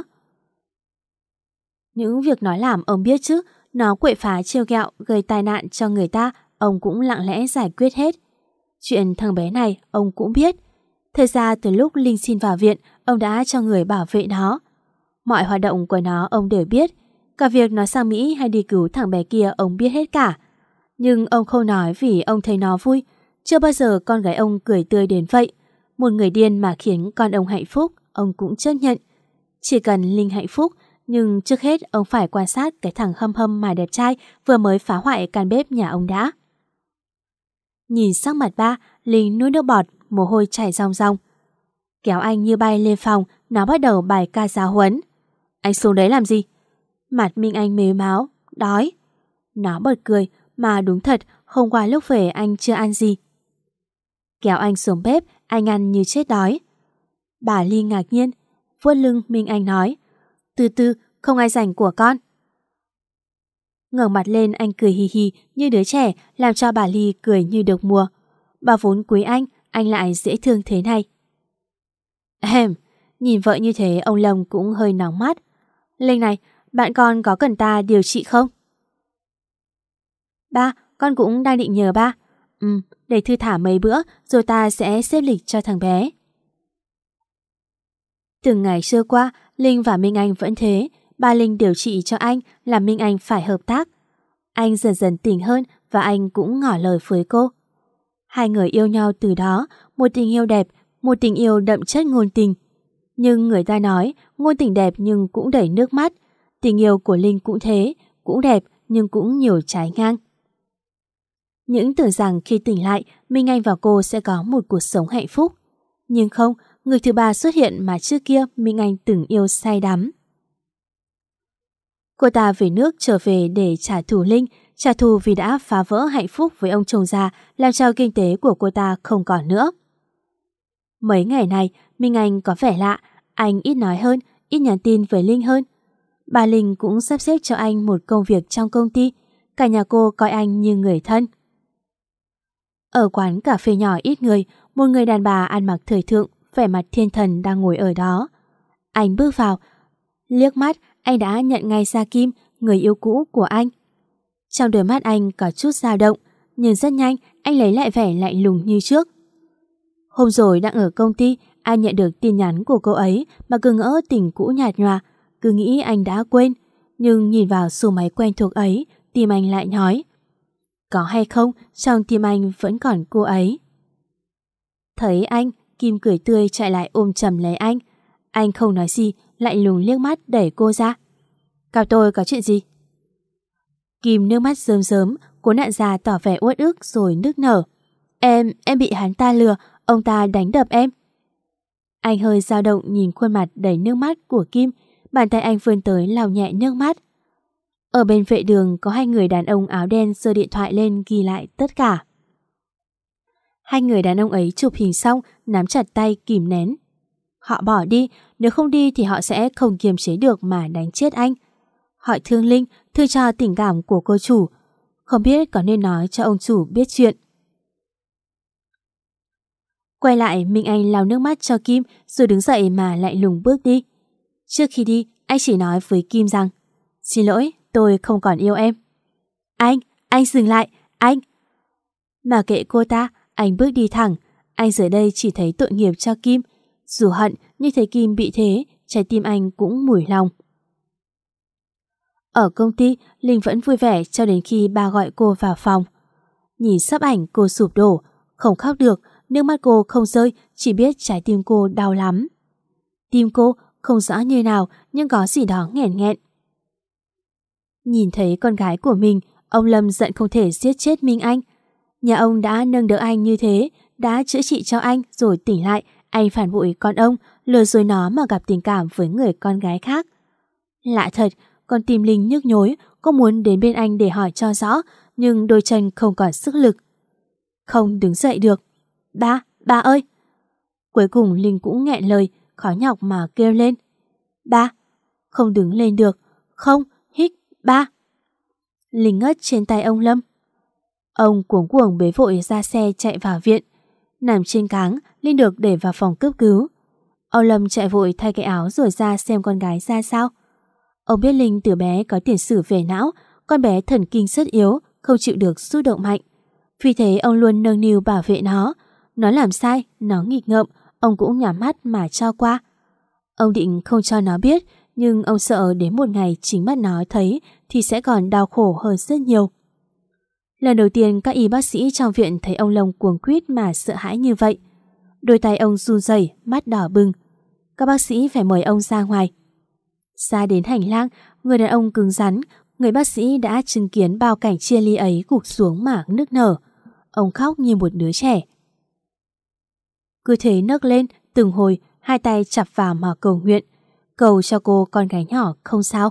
Những việc nó làm ông biết chứ, nó quậy phá trêu ghẹo gây tai nạn cho người ta, ông cũng lặng lẽ giải quyết hết. Chuyện thằng bé này ông cũng biết. Thời ra từ lúc Linh xin vào viện, ông đã cho người bảo vệ nó. Mọi hoạt động của nó ông đều biết. Cả việc nó sang Mỹ hay đi cứu thằng bé kia ông biết hết cả. Nhưng ông không nói vì ông thấy nó vui. Chưa bao giờ con gái ông cười tươi đến vậy. Một người điên mà khiến con ông hạnh phúc, ông cũng chấp nhận. Chỉ cần Linh hạnh phúc, nhưng trước hết ông phải quan sát cái thằng hâm hâm mà đẹp trai vừa mới phá hoại căn bếp nhà ông đã. Nhìn sắc mặt ba, Linh nuốt nước bọt, mồ hôi chảy ròng ròng. Kéo anh như bay lên phòng, nó bắt đầu bài ca giáo huấn. Anh xuống đấy làm gì? Mặt Minh Anh mếu máo, đói. Nó bật cười, mà đúng thật, hôm qua lúc về anh chưa ăn gì. Kéo anh xuống bếp, anh ăn như chết đói. Bà Ly ngạc nhiên, vuốt lưng Minh Anh nói. Từ từ, không ai rảnh của con. Ngẩng mặt lên anh cười hì hì như đứa trẻ, làm cho bà Ly cười như được mùa. Bà vốn quý anh, anh lại dễ thương thế này. Em, nhìn vợ như thế ông Lâm cũng hơi nóng mắt. Linh này, bạn con có cần ta điều trị không? Ba, con cũng đang định nhờ ba. Ừ, để thư thả mấy bữa rồi ta sẽ xếp lịch cho thằng bé. Từng ngày trôi qua, Linh và Minh Anh vẫn thế. Ba Linh điều trị cho anh, làm Minh Anh phải hợp tác. Anh dần dần tỉnh hơn và anh cũng ngỏ lời với cô. Hai người yêu nhau từ đó, một tình yêu đẹp, một tình yêu đậm chất ngôn tình. Nhưng người ta nói, ngôn tình đẹp nhưng cũng đầy nước mắt. Tình yêu của Linh cũng thế, cũng đẹp nhưng cũng nhiều trái ngang. Những tưởng rằng khi tỉnh lại, Minh Anh và cô sẽ có một cuộc sống hạnh phúc. Nhưng không, người thứ ba xuất hiện mà trước kia Minh Anh từng yêu say đắm. Cô ta về nước trở về để trả thù Linh, trả thù vì đã phá vỡ hạnh phúc với ông chồng già, làm cho kinh tế của cô ta không còn nữa. Mấy ngày này, Minh Anh có vẻ lạ, anh ít nói hơn, ít nhắn tin với Linh hơn. Bà Linh cũng sắp xếp cho anh một công việc trong công ty, cả nhà cô coi anh như người thân. Ở quán cà phê nhỏ ít người, một người đàn bà ăn mặc thời thượng, vẻ mặt thiên thần đang ngồi ở đó. Anh bước vào, liếc mắt anh đã nhận ngay ra Kim, người yêu cũ của anh. Trong đôi mắt anh có chút dao động, nhưng rất nhanh anh lấy lại vẻ lạnh lùng như trước. Hôm rồi đang ở công ty, anh nhận được tin nhắn của cô ấy mà cứ ngỡ tình cũ nhạt nhòa, cứ nghĩ anh đã quên. Nhưng nhìn vào số máy quen thuộc ấy, tim anh lại nói, có hay không, trong tim anh vẫn còn cô ấy. Thấy anh, Kim cười tươi chạy lại ôm chầm lấy anh. Anh không nói gì, lạnh lùng liếc mắt đẩy cô ra. Gặp tôi có chuyện gì? Kim nước mắt rơm rớm, cố nặn ra tỏ vẻ uất ức rồi nức nở. Em, em bị hắn ta lừa, ông ta đánh đập em. Anh hơi dao động nhìn khuôn mặt đầy nước mắt của Kim, bàn tay anh vươn tới lau nhẹ nước mắt. Ở bên vệ đường có hai người đàn ông áo đen giơ điện thoại lên ghi lại tất cả. Hai người đàn ông ấy chụp hình xong, nắm chặt tay kìm nén. Họ bỏ đi, nếu không đi thì họ sẽ không kiềm chế được mà đánh chết anh. Họ thương Linh, thương cho tình cảm của cô chủ. Không biết có nên nói cho ông chủ biết chuyện. Quay lại, Minh Anh lau nước mắt cho Kim rồi đứng dậy mà lạnh lùng bước đi. Trước khi đi, anh chỉ nói với Kim rằng, xin lỗi, tôi không còn yêu em. Anh, anh dừng lại, anh. Mà kệ cô ta, anh bước đi thẳng. Anh giờ đây chỉ thấy tội nghiệp cho Kim. Dù hận nhưng thấy Kim bị thế, trái tim anh cũng mủi lòng. Ở công ty, Linh vẫn vui vẻ cho đến khi ba gọi cô vào phòng. Nhìn sắp ảnh cô sụp đổ, không khóc được, nước mắt cô không rơi, chỉ biết trái tim cô đau lắm. Tim cô không rõ như nào nhưng có gì đó nghẹn nghẹn. Nhìn thấy con gái của mình, ông Lâm giận không thể giết chết Minh Anh. Nhà ông đã nâng đỡ anh như thế, đã chữa trị cho anh rồi tỉnh lại, anh phản bội con ông, lừa dối nó mà gặp tình cảm với người con gái khác. Lạ thật, con tim Linh nhức nhối, cô muốn đến bên anh để hỏi cho rõ, nhưng đôi chân không còn sức lực. Không đứng dậy được. Ba, ba ơi! Cuối cùng Linh cũng nghẹn lời, khó nhọc mà kêu lên. Ba! Không đứng lên được. Không, hít, ba! Linh ngất trên tay ông Lâm. Ông cuống cuồng bế vội ra xe chạy vào viện. Nằm trên cáng, Linh được để vào phòng cấp cứu. Ông Lâm chạy vội thay cái áo rồi ra xem con gái ra sao. Ông biết Linh từ bé có tiền sử về não, con bé thần kinh rất yếu, không chịu được xúc động mạnh. Vì thế ông luôn nâng niu bảo vệ nó. Nó làm sai, nó nghịch ngợm, ông cũng nhắm mắt mà cho qua. Ông định không cho nó biết, nhưng ông sợ đến một ngày chính mắt nó thấy thì sẽ còn đau khổ hơn rất nhiều. Lần đầu tiên các y bác sĩ trong viện thấy ông Long cuống quýt mà sợ hãi như vậy. Đôi tay ông run rẩy, mắt đỏ bừng. Các bác sĩ phải mời ông ra ngoài. Ra đến hành lang, người đàn ông cứng rắn, người bác sĩ đã chứng kiến bao cảnh chia ly ấy gục xuống mà nức nở. Ông khóc như một đứa trẻ. Cứ thế nấc lên, từng hồi, hai tay chặp vào mà cầu nguyện, cầu cho cô con gái nhỏ không sao.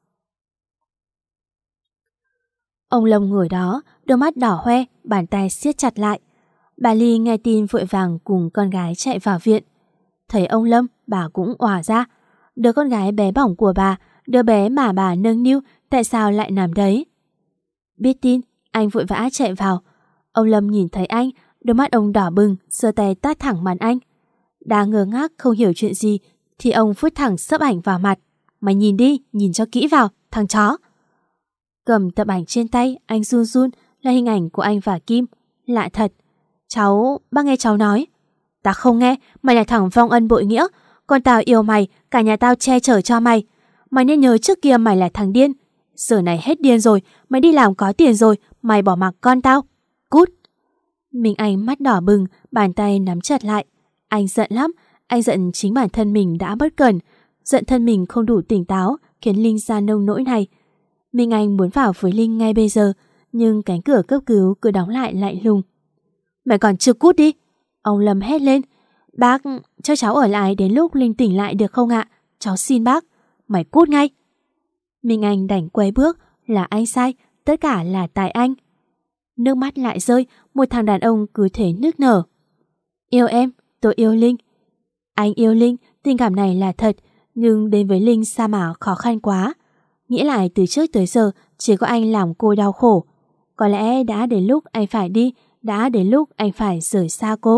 Ông Long ngồi đó, đôi mắt đỏ hoe, bàn tay siết chặt lại. Bà Ly nghe tin vội vàng cùng con gái chạy vào viện. Thấy ông Lâm, bà cũng òa ra. Đứa con gái bé bỏng của bà, đứa bé mà bà nâng niu, tại sao lại nằm đấy? Biết tin, anh vội vã chạy vào. Ông Lâm nhìn thấy anh, đôi mắt ông đỏ bừng, giơ tay tát thẳng mặt anh. Đang ngơ ngác không hiểu chuyện gì, thì ông phút thẳng sấp ảnh vào mặt. Mày nhìn đi, nhìn cho kỹ vào, thằng chó. Cầm tập ảnh trên tay, anh run run, là hình ảnh của anh và Kim. Lạ thật. Cháu, bác nghe cháu nói. Ta không nghe, mày là thằng vong ân bội nghĩa. Con tao yêu mày, cả nhà tao che chở cho mày. Mày nên nhớ trước kia mày là thằng điên. Giờ này hết điên rồi, mày đi làm có tiền rồi, mày bỏ mặc con tao. Cút. Minh Anh mắt đỏ bừng, bàn tay nắm chặt lại. Anh giận lắm, anh giận chính bản thân mình đã bất cẩn, giận thân mình không đủ tỉnh táo, khiến Linh ra nông nỗi này. Minh Anh muốn vào với Linh ngay bây giờ, nhưng cánh cửa cấp cứu cứ đóng lại lạnh lùng. Mày còn chưa cút đi. Ông Lâm hét lên. Bác, cho cháu ở lại đến lúc Linh tỉnh lại được không ạ? Cháu xin bác. Mày cút ngay. Minh Anh đành quay bước. Là anh sai, tất cả là tại anh. Nước mắt lại rơi, một thằng đàn ông cứ thế nức nở. Yêu em, tôi yêu Linh. Anh yêu Linh, tình cảm này là thật, nhưng đến với Linh sao mà khó khăn quá. Nghĩ lại từ trước tới giờ chỉ có anh làm cô đau khổ. Có lẽ đã đến lúc anh phải đi, đã đến lúc anh phải rời xa cô.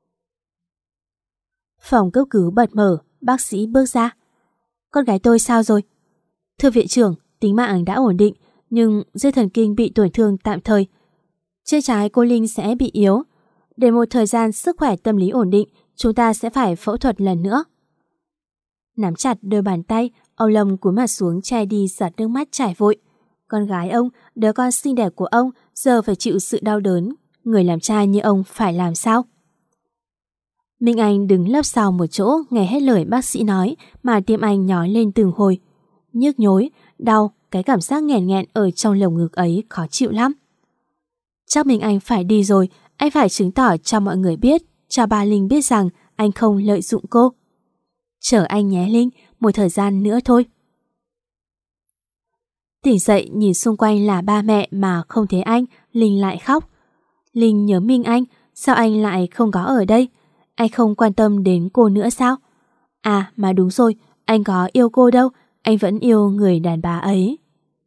Phòng cấp cứu bật mở, bác sĩ bước ra. Con gái tôi sao rồi? Thưa viện trưởng, tính mạng đã ổn định, nhưng dây thần kinh bị tổn thương tạm thời. Chân trái cô Linh sẽ bị yếu. Để một thời gian sức khỏe tâm lý ổn định, chúng ta sẽ phải phẫu thuật lần nữa. Nắm chặt đôi bàn tay, ông Lâm cúi mặt xuống che đi giọt nước mắt chảy vội. Con gái ông, đứa con xinh đẹp của ông, giờ phải chịu sự đau đớn. Người làm cha như ông phải làm sao? Minh Anh đứng lấp sau một chỗ, nghe hết lời bác sĩ nói mà tim anh nhói lên từng hồi. Nhức nhối, đau, cái cảm giác nghẹn nghẹn ở trong lồng ngực ấy khó chịu lắm. Chắc Minh Anh phải đi rồi, anh phải chứng tỏ cho mọi người biết, cho ba Linh biết rằng anh không lợi dụng cô. Chờ anh nhé Linh, một thời gian nữa thôi. Tỉnh dậy nhìn xung quanh là ba mẹ mà không thấy anh, Linh lại khóc. Linh nhớ Minh Anh, sao anh lại không có ở đây? Anh không quan tâm đến cô nữa sao? À mà đúng rồi, anh có yêu cô đâu, anh vẫn yêu người đàn bà ấy.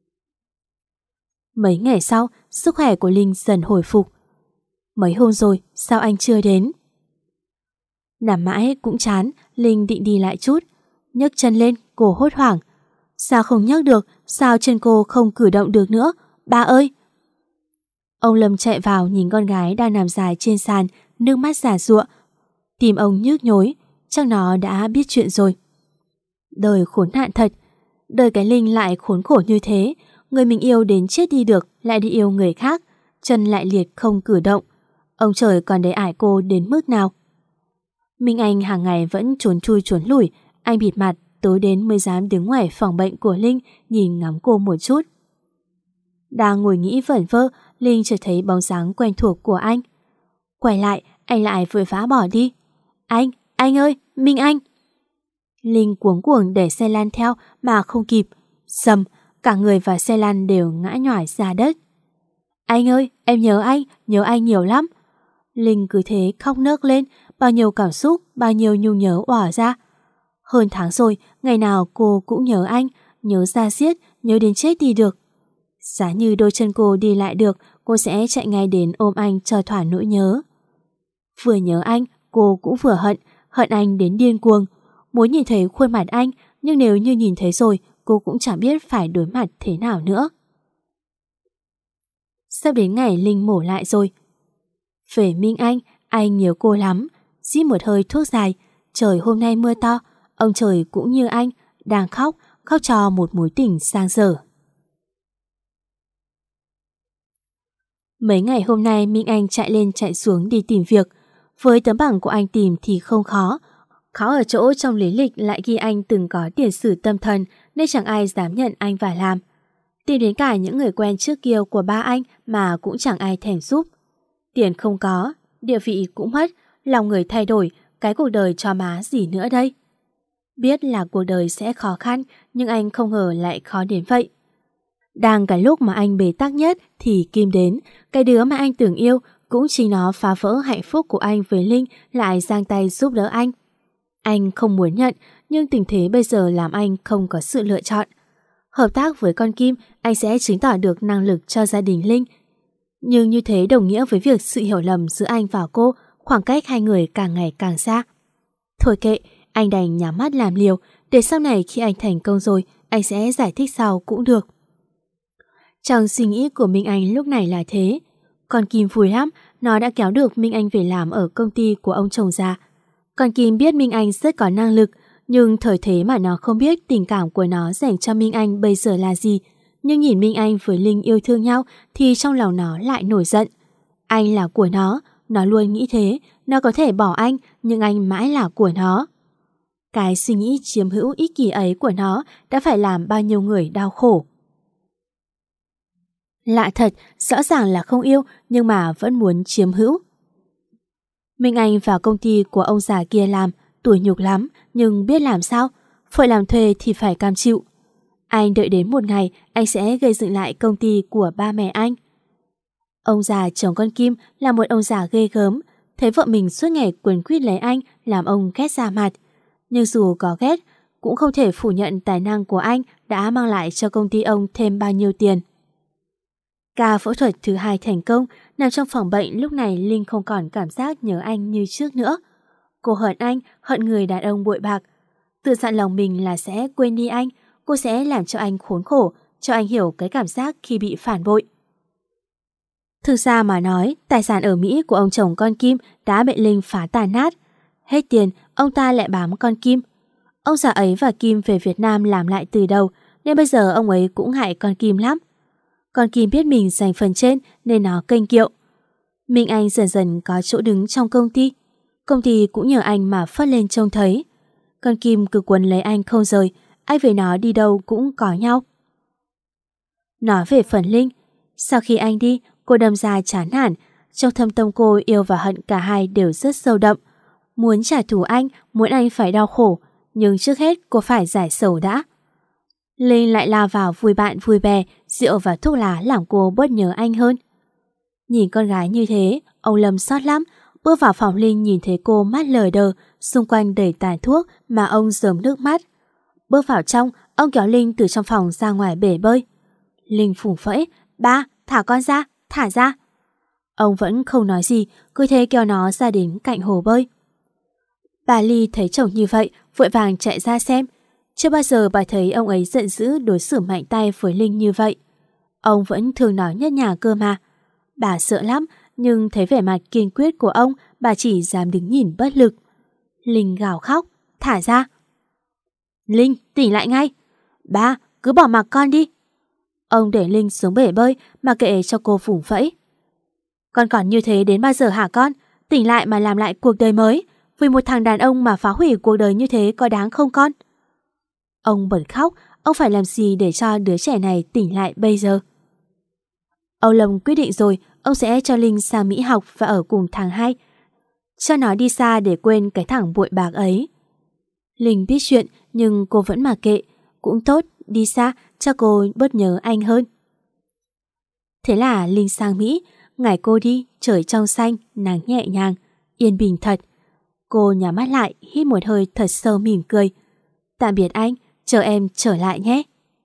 Mấy ngày sau, sức khỏe của Linh dần hồi phục. Mấy hôm rồi, sao anh chưa đến? Nằm mãi cũng chán, Linh định đi lại chút. Nhấc chân lên, cô hốt hoảng. Sao không nhấc được, sao chân cô không cử động được nữa? Ba ơi! Ông Lâm chạy vào nhìn con gái đang nằm dài trên sàn, nước mắt già giụa. Tim ông nhức nhối, chắc nó đã biết chuyện rồi. Đời khốn nạn thật, đời cái Linh lại khốn khổ như thế. Người mình yêu đến chết đi được lại đi yêu người khác, chân lại liệt không cử động. Ông trời còn để ải cô đến mức nào? Minh Anh hàng ngày vẫn trốn chui trốn lủi, anh bịt mặt, tối đến mới dám đứng ngoài phòng bệnh của Linh nhìn ngắm cô một chút. Đang ngồi nghĩ vẩn vơ, Linh chợt thấy bóng dáng quen thuộc của anh. Quay lại, anh lại vội vã bỏ đi. Anh, anh ơi, Minh Anh! Linh cuống cuồng đẩy xe lan theo mà không kịp. Sầm, cả người và xe lăn đều ngã nhỏi ra đất. Anh ơi, em nhớ anh, nhớ anh nhiều lắm. Linh cứ thế khóc nấc lên, bao nhiêu cảm xúc, bao nhiêu nhung nhớ òa ra. Hơn tháng rồi, ngày nào cô cũng nhớ anh, nhớ ra xiết, nhớ đến chết đi được. Giá như đôi chân cô đi lại được, cô sẽ chạy ngay đến ôm anh cho thỏa nỗi nhớ. Vừa nhớ anh, cô cũng vừa hận, hận anh đến điên cuồng. Muốn nhìn thấy khuôn mặt anh, nhưng nếu như nhìn thấy rồi, cô cũng chẳng biết phải đối mặt thế nào nữa. Sắp đến ngày Linh mổ lại rồi. Về Minh Anh, anh nhớ cô lắm. Rít một hơi thuốc dài. Trời hôm nay mưa to, ông trời cũng như anh, đang khóc, khóc cho một mối tình sang dở. Mấy ngày hôm nay Minh Anh chạy lên chạy xuống đi tìm việc. Với tấm bằng của anh tìm thì không khó. Khó ở chỗ trong lý lịch lại ghi anh từng có tiền sử tâm thần nên chẳng ai dám nhận anh vào làm. Tìm đến cả những người quen trước kia của ba anh mà cũng chẳng ai thèm giúp. Tiền không có, địa vị cũng mất, lòng người thay đổi, cái cuộc đời cho má gì nữa đây. Biết là cuộc đời sẽ khó khăn nhưng anh không ngờ lại khó đến vậy. Đang cái lúc mà anh bế tắc nhất thì Kim đến, cái đứa mà anh tưởng yêu cũng chính nó phá vỡ hạnh phúc của anh với Linh lại giang tay giúp đỡ anh. Anh không muốn nhận nhưng tình thế bây giờ làm anh không có sự lựa chọn. Hợp tác với con Kim, anh sẽ chứng tỏ được năng lực cho gia đình Linh. Nhưng như thế đồng nghĩa với việc sự hiểu lầm giữa anh và cô, khoảng cách hai người càng ngày càng xa. Thôi kệ, anh đành nhắm mắt làm liều, để sau này khi anh thành công rồi, anh sẽ giải thích sau cũng được. Trong suy nghĩ của Minh Anh lúc này là thế. Con Kim vui lắm, nó đã kéo được Minh Anh về làm ở công ty của ông chồng già. Còn Kim biết Minh Anh rất có năng lực, nhưng thời thế mà nó không biết tình cảm của nó dành cho Minh Anh bây giờ là gì. Nhưng nhìn Minh Anh với Linh yêu thương nhau thì trong lòng nó lại nổi giận. Anh là của nó, nó luôn nghĩ thế, nó có thể bỏ anh, nhưng anh mãi là của nó. Cái suy nghĩ chiếm hữu ích kỷ ấy của nó đã phải làm bao nhiêu người đau khổ. Lạ thật, rõ ràng là không yêu nhưng mà vẫn muốn chiếm hữu. Minh Anh vào công ty của ông già kia làm, tủi nhục lắm, nhưng biết làm sao, phải làm thuê thì phải cam chịu. Anh đợi đến một ngày anh sẽ gây dựng lại công ty của ba mẹ anh. Ông già chồng con Kim là một ông già ghê gớm, thấy vợ mình suốt ngày quấn quýt lấy anh làm ông ghét ra mặt. Nhưng dù có ghét, cũng không thể phủ nhận tài năng của anh đã mang lại cho công ty ông thêm bao nhiêu tiền. Ca phẫu thuật thứ hai thành công, nằm trong phòng bệnh lúc này Linh không còn cảm giác nhớ anh như trước nữa. Cô hận anh, hận người đàn ông bội bạc. Tự dặn lòng mình là sẽ quên đi anh, cô sẽ làm cho anh khốn khổ, cho anh hiểu cái cảm giác khi bị phản bội. Thực ra mà nói, tài sản ở Mỹ của ông chồng con Kim đã bị Linh phá tàn nát. Hết tiền, ông ta lại bám con Kim. Ông già ấy và Kim về Việt Nam làm lại từ đầu, nên bây giờ ông ấy cũng hại con Kim lắm. Con Kim biết mình giành phần trên nên nó kênh kiệu. Minh Anh dần dần có chỗ đứng trong công ty. Công ty cũng nhờ anh mà phất lên trông thấy. Con Kim cứ quấn lấy anh không rời, anh với nó đi đâu cũng có nhau. Nói về phần Linh, sau khi anh đi, cô đâm ra chán nản. Trong thâm tâm cô yêu và hận cả hai đều rất sâu đậm. Muốn trả thù anh, muốn anh phải đau khổ, nhưng trước hết cô phải giải sầu đã. Linh lại lao vào vui bạn vui bè, rượu và thuốc lá làm cô bớt nhớ anh hơn. Nhìn con gái như thế, ông Lâm xót lắm. Bước vào phòng Linh nhìn thấy cô mắt lờ đờ, xung quanh đầy tàn thuốc mà ông rớm nước mắt. Bước vào trong, ông kéo Linh từ trong phòng ra ngoài bể bơi. Linh phủng phẫy, ba, thả con ra, thả ra. Ông vẫn không nói gì, cứ thế kéo nó ra đến cạnh hồ bơi. Bà Ly thấy chồng như vậy, vội vàng chạy ra xem. Chưa bao giờ bà thấy ông ấy giận dữ đối xử mạnh tay với Linh như vậy. Ông vẫn thường nói nhất nhà cơ mà. Bà sợ lắm, nhưng thấy vẻ mặt kiên quyết của ông, bà chỉ dám đứng nhìn bất lực. Linh gào khóc, thả ra. Linh, tỉnh lại ngay. Ba, cứ bỏ mặc con đi. Ông để Linh xuống bể bơi mà kệ cho cô phủng phẫy. Con còn như thế đến bao giờ hả con? Tỉnh lại mà làm lại cuộc đời mới. Vì một thằng đàn ông mà phá hủy cuộc đời như thế có đáng không con? Ông bật khóc, ông phải làm gì để cho đứa trẻ này tỉnh lại bây giờ? Âu Lâm quyết định rồi, ông sẽ cho Linh sang Mỹ học và ở cùng thằng hai. Cho nó đi xa để quên cái thằng bội bạc ấy. Linh biết chuyện nhưng cô vẫn mặc kệ. Cũng tốt, đi xa cho cô bớt nhớ anh hơn. Thế là Linh sang Mỹ. Ngày cô đi, trời trong xanh, nắng nhẹ nhàng, yên bình thật. Cô nhắm mắt lại, hít một hơi thật sâu mỉm cười. Tạm biệt anh, chờ em trở lại nhé.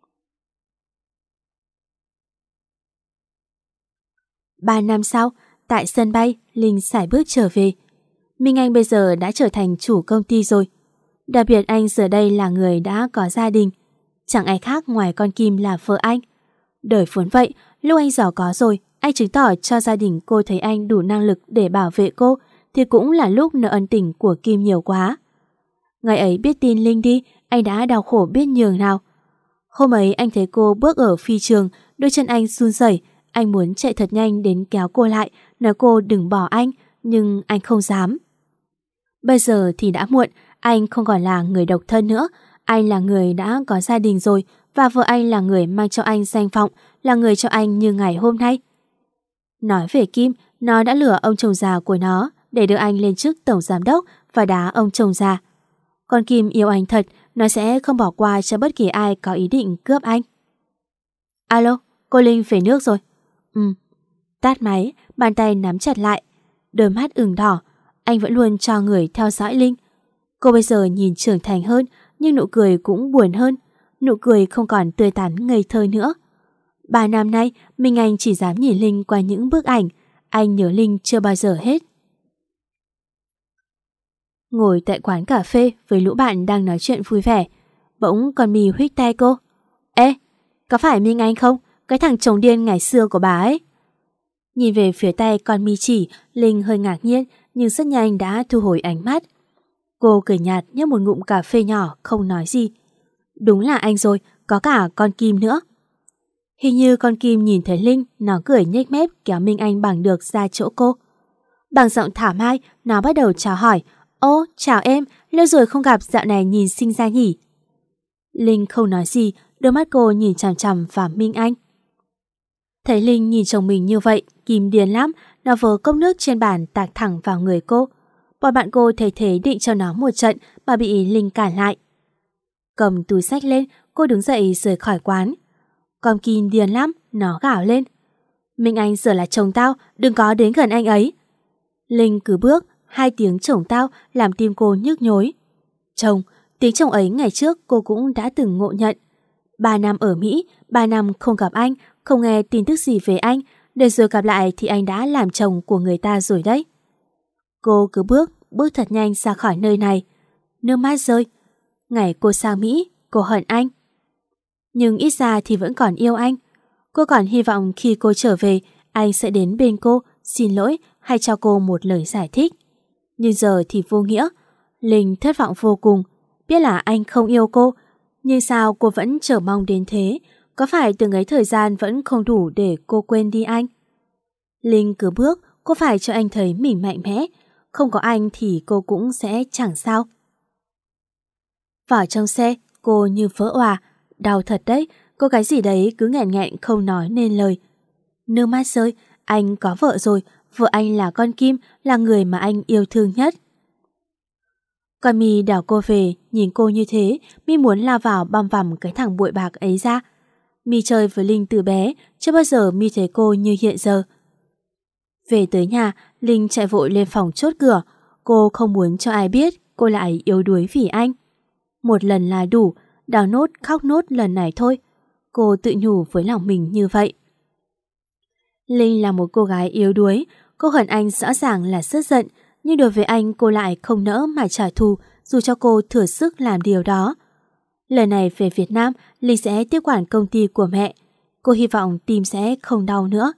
Ba năm sau, tại sân bay, Linh sải bước trở về. Minh Anh bây giờ đã trở thành chủ công ty rồi. Đặc biệt anh giờ đây là người đã có gia đình. Chẳng ai khác ngoài con Kim là vợ anh. Đời vốn vậy, lúc anh giàu có rồi, anh chứng tỏ cho gia đình cô thấy anh đủ năng lực để bảo vệ cô, thì cũng là lúc nợ ân tình của Kim nhiều quá. Ngày ấy biết tin Linh đi, anh đã đau khổ biết nhường nào. Hôm ấy anh thấy cô bước ở phi trường, đôi chân anh run rẩy, anh muốn chạy thật nhanh đến kéo cô lại, nói cô đừng bỏ anh, nhưng anh không dám. Bây giờ thì đã muộn, anh không còn là người độc thân nữa, anh là người đã có gia đình rồi, và vợ anh là người mang cho anh danh vọng, là người cho anh như ngày hôm nay. Nói về Kim, nó đã lừa ông chồng già của nó để đưa anh lên chức tổng giám đốc và đá ông chồng già. Còn Kim yêu anh thật, nó sẽ không bỏ qua cho bất kỳ ai có ý định cướp anh. Alo, cô Linh về nước rồi. Ừ. Tắt máy, bàn tay nắm chặt lại, đôi mắt ửng đỏ. Anh vẫn luôn cho người theo dõi Linh. Cô bây giờ nhìn trưởng thành hơn, nhưng nụ cười cũng buồn hơn. Nụ cười không còn tươi tắn ngây thơ nữa. Ba năm nay, Minh Anh chỉ dám nhìn Linh qua những bức ảnh. Anh nhớ Linh chưa bao giờ hết. Ngồi tại quán cà phê với lũ bạn đang nói chuyện vui vẻ, bỗng con mì huých tay cô. Ê, có phải Minh Anh không? Cái thằng chồng điên ngày xưa của bà ấy. Nhìn về phía tay con mi chỉ, Linh hơi ngạc nhiên nhưng rất nhanh đã thu hồi ánh mắt. Cô cười nhạt nhấp một ngụm cà phê nhỏ, không nói gì. Đúng là anh rồi, có cả con Kim nữa. Hình như con Kim nhìn thấy Linh, nó cười nhếch mép kéo Minh Anh bằng được ra chỗ cô. Bằng giọng thảo mai, nó bắt đầu chào hỏi. Ô, chào em, lâu rồi không gặp, dạo này nhìn xinh ra nhỉ. Linh không nói gì, đôi mắt cô nhìn chằm chằm vào Minh Anh. Thấy Linh nhìn chồng mình như vậy, Kim điên lắm, nó vớ cốc nước trên bàn tạt thẳng vào người cô. Bọn bạn cô thấy thế định cho nó một trận mà bị Linh cản lại. Cầm túi xách lên, cô đứng dậy rời khỏi quán. Con Kim điên lắm, nó gào lên. Minh Anh giờ là chồng tao, đừng có đến gần anh ấy. Linh cứ bước, hai tiếng chồng tao làm tim cô nhức nhối. Chồng, tiếng chồng ấy ngày trước cô cũng đã từng ngộ nhận. Ba năm ở Mỹ, ba năm không gặp anh, không nghe tin tức gì về anh, để rồi gặp lại thì anh đã làm chồng của người ta rồi đấy. Cô cứ bước, bước thật nhanh ra khỏi nơi này. Nước mắt rơi. Ngày cô sang Mỹ, cô hận anh. Nhưng ít ra thì vẫn còn yêu anh. Cô còn hy vọng khi cô trở về, anh sẽ đến bên cô, xin lỗi hay cho cô một lời giải thích. Nhưng giờ thì vô nghĩa. Linh thất vọng vô cùng. Biết là anh không yêu cô, nhưng sao cô vẫn chờ mong đến thế? Có phải từng ấy thời gian vẫn không đủ để cô quên đi anh? Linh cứ bước, cô phải cho anh thấy mình mạnh mẽ. Không có anh thì cô cũng sẽ chẳng sao. Vào trong xe, cô như vỡ òa. Đau thật đấy, cô gái gì đấy cứ nghẹn nghẹn không nói nên lời. Nước mắt rơi, anh có vợ rồi, vợ anh là con Kim, là người mà anh yêu thương nhất. Con Mi đảo cô về, nhìn cô như thế, Mi muốn lao vào băm vằm cái thằng bụi bạc ấy ra. Mi chơi với Linh từ bé, chưa bao giờ Mi thấy cô như hiện giờ. Về tới nhà, Linh chạy vội lên phòng chốt cửa. Cô không muốn cho ai biết cô lại yếu đuối vì anh. Một lần là đủ, đào nốt khóc nốt lần này thôi. Cô tự nhủ với lòng mình như vậy. Linh là một cô gái yếu đuối. Cô hận anh rõ ràng là rất giận, nhưng đối với anh cô lại không nỡ mà trả thù dù cho cô thừa sức làm điều đó. Lần này về Việt Nam, Linh sẽ tiếp quản công ty của mẹ. Cô hy vọng tim sẽ không đau nữa.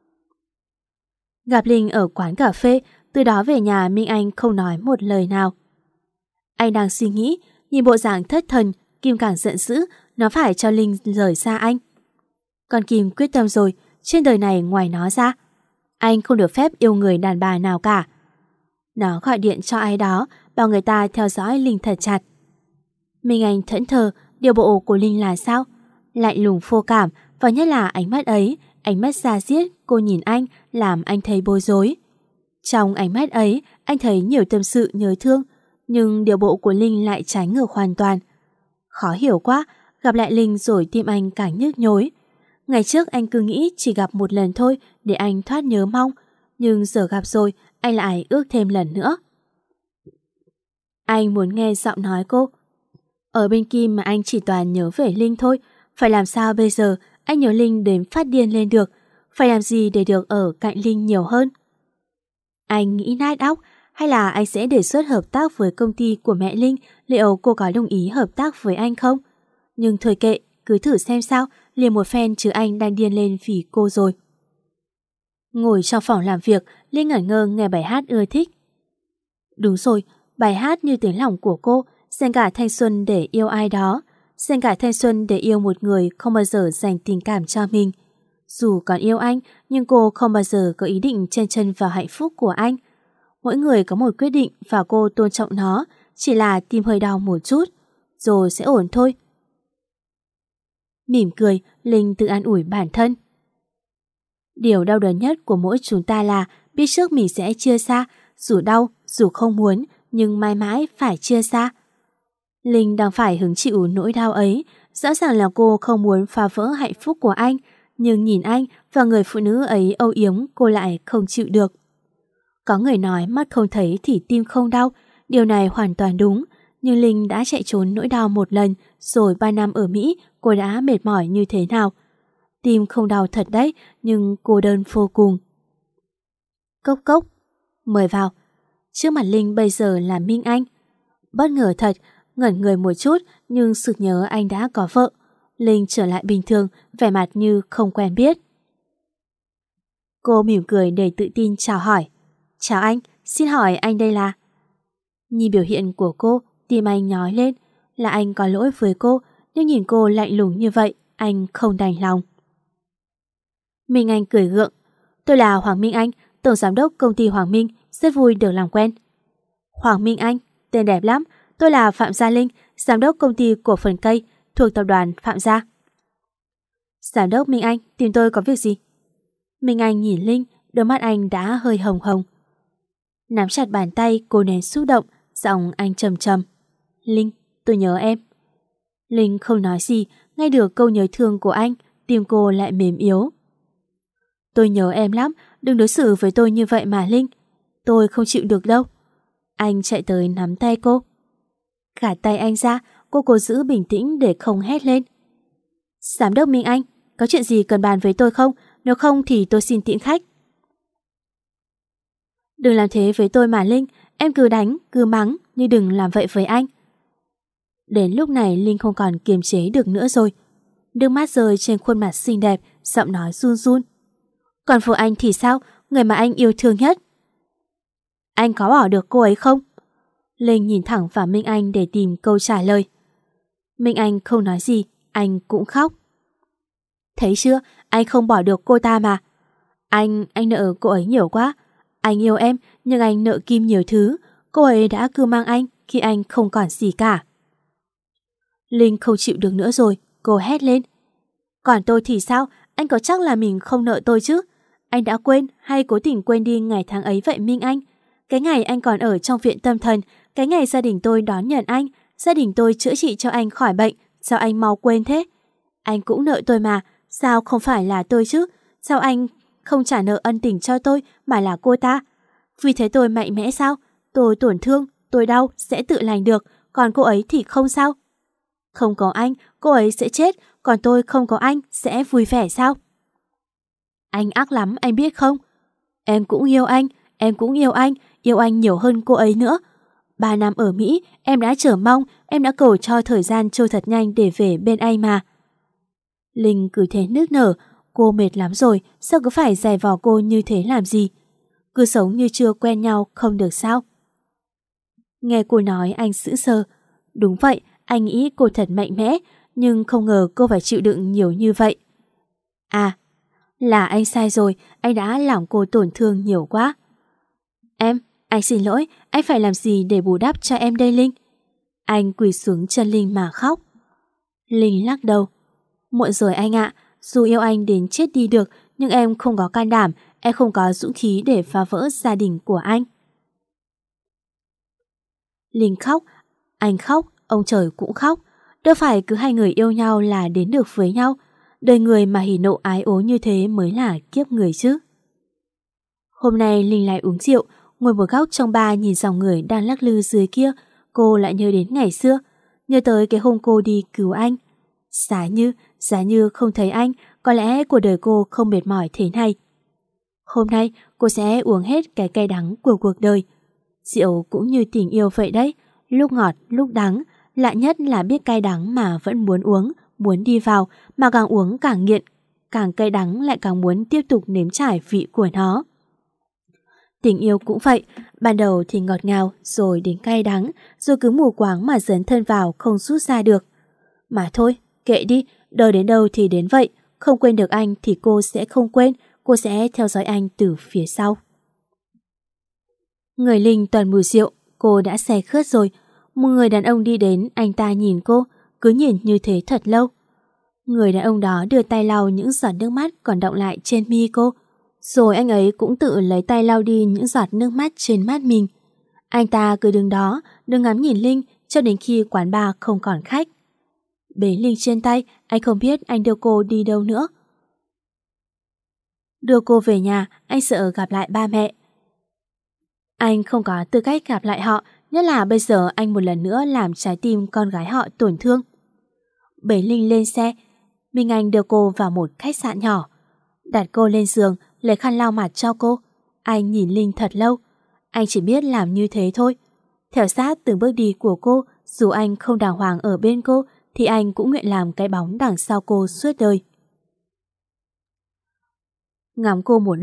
Gặp Linh ở quán cà phê, từ đó về nhà Minh Anh không nói một lời nào. Anh đang suy nghĩ, nhìn bộ dạng thất thần, Kim càng giận dữ, nó phải cho Linh rời xa anh. Còn Kim quyết tâm rồi, trên đời này ngoài nó ra, anh không được phép yêu người đàn bà nào cả. Nó gọi điện cho ai đó, bảo người ta theo dõi Linh thật chặt. Minh Anh thẫn thờ, điều bộ của Linh là sao? Lạnh lùng vô cảm, và nhất là ánh mắt ấy, ánh mắt da diết cô nhìn anh làm anh thấy bối rối. Trong ánh mắt ấy, anh thấy nhiều tâm sự nhớ thương, nhưng điều bộ của Linh lại trái ngược hoàn toàn. Khó hiểu quá, gặp lại Linh rồi tim anh càng nhức nhối. Ngày trước anh cứ nghĩ chỉ gặp một lần thôi để anh thoát nhớ mong, nhưng giờ gặp rồi, anh lại ước thêm lần nữa. Anh muốn nghe giọng nói cô. Ở bên Kim mà anh chỉ toàn nhớ về Linh thôi. Phải làm sao bây giờ anh nhớ Linh đến phát điên lên được? Phải làm gì để được ở cạnh Linh nhiều hơn? Anh nghĩ nát óc, hay là anh sẽ đề xuất hợp tác với công ty của mẹ Linh, liệu cô có đồng ý hợp tác với anh không? Nhưng thôi kệ, cứ thử xem sao, liền một phen chứ anh đang điên lên vì cô rồi. Ngồi trong phòng làm việc, Linh ngẩn ngơ nghe bài hát ưa thích. Đúng rồi, bài hát như tiếng lòng của cô, dành cả thanh xuân để yêu ai đó, dành cả thanh xuân để yêu một người không bao giờ dành tình cảm cho mình. Dù còn yêu anh, nhưng cô không bao giờ có ý định chen chân vào hạnh phúc của anh. Mỗi người có một quyết định và cô tôn trọng nó, chỉ là tim hơi đau một chút, rồi sẽ ổn thôi. Mỉm cười, Linh tự an ủi bản thân. Điều đau đớn nhất của mỗi chúng ta là biết trước mình sẽ chia xa, dù đau, dù không muốn, nhưng mãi mãi phải chia xa. Linh đang phải hứng chịu nỗi đau ấy, rõ ràng là cô không muốn phá vỡ hạnh phúc của anh, nhưng nhìn anh và người phụ nữ ấy âu yếm cô lại không chịu được. Có người nói mắt không thấy thì tim không đau, điều này hoàn toàn đúng, nhưng Linh đã chạy trốn nỗi đau một lần, rồi ba năm ở Mỹ cô đã mệt mỏi như thế nào. Tim không đau thật đấy, nhưng cô đơn vô cùng. Cốc cốc, mời vào. Trước mặt Linh bây giờ là Minh Anh. Bất ngờ thật, ngẩn người một chút nhưng sực nhớ anh đã có vợ. Linh trở lại bình thường, vẻ mặt như không quen biết. Cô mỉm cười đầy tự tin chào hỏi. Chào anh, xin hỏi anh đây là... Nhìn biểu hiện của cô, tim anh nhói lên. Là anh có lỗi với cô, nhưng nhìn cô lạnh lùng như vậy, anh không đành lòng. Minh Anh cười gượng. Tôi là Hoàng Minh Anh, tổng giám đốc công ty Hoàng Minh, rất vui được làm quen. Hoàng Minh Anh, tên đẹp lắm. Tôi là Phạm Gia Linh, giám đốc công ty cổ phần cây thuộc tập đoàn Phạm Gia. Giám đốc Minh Anh, tìm tôi có việc gì? Minh Anh nhìn Linh, đôi mắt anh đã hơi hồng hồng. Nắm chặt bàn tay cô nén xúc động, giọng anh trầm trầm. Linh, tôi nhớ em. Linh không nói gì, nghe được câu nhớ thương của anh, tim cô lại mềm yếu. Tôi nhớ em lắm, đừng đối xử với tôi như vậy mà Linh. Tôi không chịu được đâu. Anh chạy tới nắm tay cô. Gạt tay anh ra, cô cố giữ bình tĩnh để không hét lên. Giám đốc Minh Anh, có chuyện gì cần bàn với tôi không? Nếu không thì tôi xin tiễn khách. Đừng làm thế với tôi mà Linh, em cứ đánh, cứ mắng, nhưng đừng làm vậy với anh. Đến lúc này Linh không còn kiềm chế được nữa rồi. Nước mắt rơi trên khuôn mặt xinh đẹp, giọng nói run run. Còn phụ anh thì sao? Người mà anh yêu thương nhất. Anh có bỏ được cô ấy không? Linh nhìn thẳng vào Minh Anh để tìm câu trả lời. Minh Anh không nói gì, anh cũng khóc. Thấy chưa, anh không bỏ được cô ta mà. Anh, anh nợ cô ấy nhiều quá. Anh yêu em, nhưng anh nợ Kim nhiều thứ. Cô ấy đã cưu mang anh khi anh không còn gì cả. Linh không chịu được nữa rồi, cô hét lên. Còn tôi thì sao? Anh có chắc là mình không nợ tôi chứ? Anh đã quên hay cố tình quên đi ngày tháng ấy vậy Minh Anh? Cái ngày anh còn ở trong viện tâm thần, cái ngày gia đình tôi đón nhận anh, gia đình tôi chữa trị cho anh khỏi bệnh, sao anh mau quên thế? Anh cũng nợ tôi mà, sao không phải là tôi chứ? Sao anh không trả nợ ân tình cho tôi mà là cô ta? Vì thế tôi mạnh mẽ sao? Tôi tổn thương, tôi đau, sẽ tự lành được, còn cô ấy thì không sao? Không có anh, cô ấy sẽ chết, còn tôi không có anh, sẽ vui vẻ sao? Anh ác lắm, anh biết không? Em cũng yêu anh, em cũng yêu anh, yêu anh nhiều hơn cô ấy nữa. Ba năm ở Mỹ, em đã chờ mong, em đã cầu cho thời gian trôi thật nhanh để về bên anh mà. Linh cứ thế nức nở, cô mệt lắm rồi, sao cứ phải giày vò cô như thế làm gì? Cứ sống như chưa quen nhau không được sao? Nghe cô nói anh sững sờ. Đúng vậy, anh nghĩ cô thật mạnh mẽ, nhưng không ngờ cô phải chịu đựng nhiều như vậy. À, là anh sai rồi, anh đã làm cô tổn thương nhiều quá. Em, anh xin lỗi, anh phải làm gì để bù đắp cho em đây Linh? Anh quỳ xuống chân Linh mà khóc. Linh lắc đầu. Muộn rồi anh ạ, dù yêu anh đến chết đi được, nhưng em không có can đảm, em không có dũng khí để phá vỡ gia đình của anh. Linh khóc, anh khóc, ông trời cũng khóc. Đâu phải cứ hai người yêu nhau là đến được với nhau. Đời người mà hỉ nộ ái ố như thế mới là kiếp người chứ. Hôm nay Linh lại uống rượu, ngồi một góc trong bar nhìn dòng người đang lắc lư dưới kia. Cô lại nhớ đến ngày xưa, nhớ tới cái hôm cô đi cứu anh. Giá như, giá như không thấy anh, có lẽ cuộc đời cô không mệt mỏi thế này. Hôm nay cô sẽ uống hết cái cay đắng của cuộc đời. Rượu cũng như tình yêu vậy đấy, lúc ngọt lúc đắng, lạ nhất là biết cay đắng mà vẫn muốn uống, muốn đi vào, mà càng uống càng nghiện, càng cay đắng lại càng muốn tiếp tục nếm trải vị của nó. Tình yêu cũng vậy, ban đầu thì ngọt ngào, rồi đến cay đắng, rồi cứ mù quáng mà dấn thân vào không rút ra được. Mà thôi, kệ đi, đời đến đâu thì đến vậy, không quên được anh thì cô sẽ không quên, cô sẽ theo dõi anh từ phía sau. Người Linh toàn mùi rượu, cô đã say khướt rồi. Một người đàn ông đi đến, anh ta nhìn cô, cứ nhìn như thế thật lâu. Người đàn ông đó đưa tay lau những giọt nước mắt còn đọng lại trên mi cô. Rồi anh ấy cũng tự lấy tay lau đi những giọt nước mắt trên mắt mình. Anh ta cứ đứng đó, đứng ngắm nhìn Linh cho đến khi quán bar không còn khách. Bế Linh trên tay, anh không biết anh đưa cô đi đâu nữa. Đưa cô về nhà, anh sợ gặp lại ba mẹ. Anh không có tư cách gặp lại họ, nhất là bây giờ anh một lần nữa làm trái tim con gái họ tổn thương. Bế Linh lên xe, Minh Anh đưa cô vào một khách sạn nhỏ. Đặt cô lên giường, lấy khăn lau mặt cho cô. Anh nhìn Linh thật lâu. Anh chỉ biết làm như thế thôi. Theo sát từng bước đi của cô, dù anh không đàng hoàng ở bên cô, thì anh cũng nguyện làm cái bóng đằng sau cô suốt đời. Ngắm cô một lúc,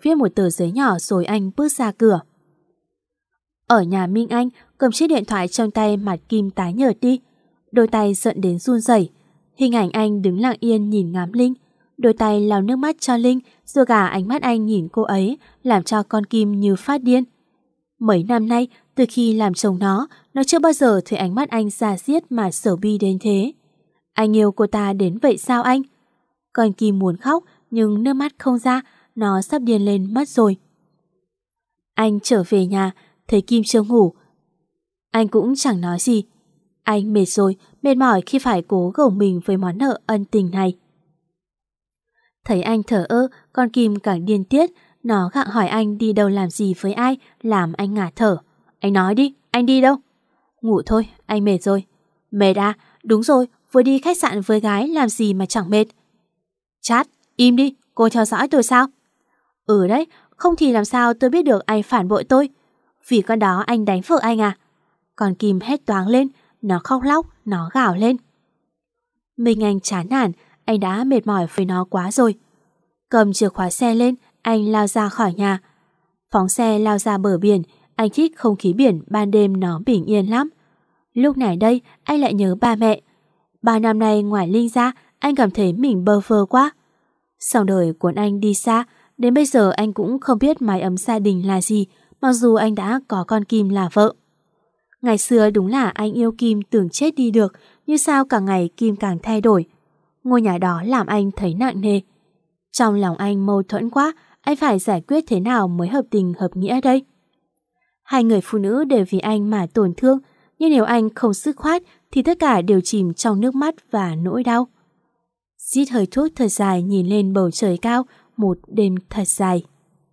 viết một tờ giấy nhỏ rồi anh bước ra cửa. Ở nhà Minh Anh, cầm chiếc điện thoại trong tay, mặt Kim tái nhợt đi, đôi tay giận đến run rẩy. Hình ảnh anh đứng lặng yên nhìn ngắm Linh, đôi tay lau nước mắt cho Linh, rồi cả ánh mắt anh nhìn cô ấy làm cho con Kim như phát điên. Mấy năm nay, từ khi làm chồng nó, nó chưa bao giờ thấy ánh mắt anh da diết mà sầu bi đến thế. Anh yêu cô ta đến vậy sao anh? Con Kim muốn khóc nhưng nước mắt không ra, nó sắp điên lên mất rồi. Anh trở về nhà, thấy Kim chưa ngủ. Anh cũng chẳng nói gì. Anh mệt rồi, mệt mỏi khi phải cố gồng mình với món nợ ân tình này. Thấy anh thở ơ, con Kim càng điên tiết. Nó gặng hỏi anh đi đâu làm gì với ai, làm anh ngả thở. Anh nói đi, anh đi đâu? Ngủ thôi, anh mệt rồi. Mệt à? Đúng rồi, vừa đi khách sạn với gái làm gì mà chẳng mệt. Chát, im đi, cô theo dõi tôi sao? Ừ đấy, không thì làm sao tôi biết được anh phản bội tôi. Vì con đó anh đánh vợ anh à? Con Kim hét toáng lên, nó khóc lóc, nó gào lên. Minh Anh chán nản, anh đã mệt mỏi với nó quá rồi. Cầm chìa khóa xe lên, anh lao ra khỏi nhà. Phóng xe lao ra bờ biển, anh thích không khí biển ban đêm nó bình yên lắm. Lúc này đây, anh lại nhớ ba mẹ. Ba năm nay ngoài Linh ra, anh cảm thấy mình bơ vơ quá. Xong đời cuốn anh đi xa, đến bây giờ anh cũng không biết mái ấm gia đình là gì, mặc dù anh đã có con Kim là vợ. Ngày xưa đúng là anh yêu Kim tưởng chết đi được, nhưng sao càng ngày Kim càng thay đổi. Ngôi nhà đó làm anh thấy nặng nề. Trong lòng anh mâu thuẫn quá, anh phải giải quyết thế nào mới hợp tình hợp nghĩa đây? Hai người phụ nữ đều vì anh mà tổn thương, nhưng nếu anh không dứt khoát thì tất cả đều chìm trong nước mắt và nỗi đau. Rít hơi thuốc thật dài nhìn lên bầu trời cao, một đêm thật dài.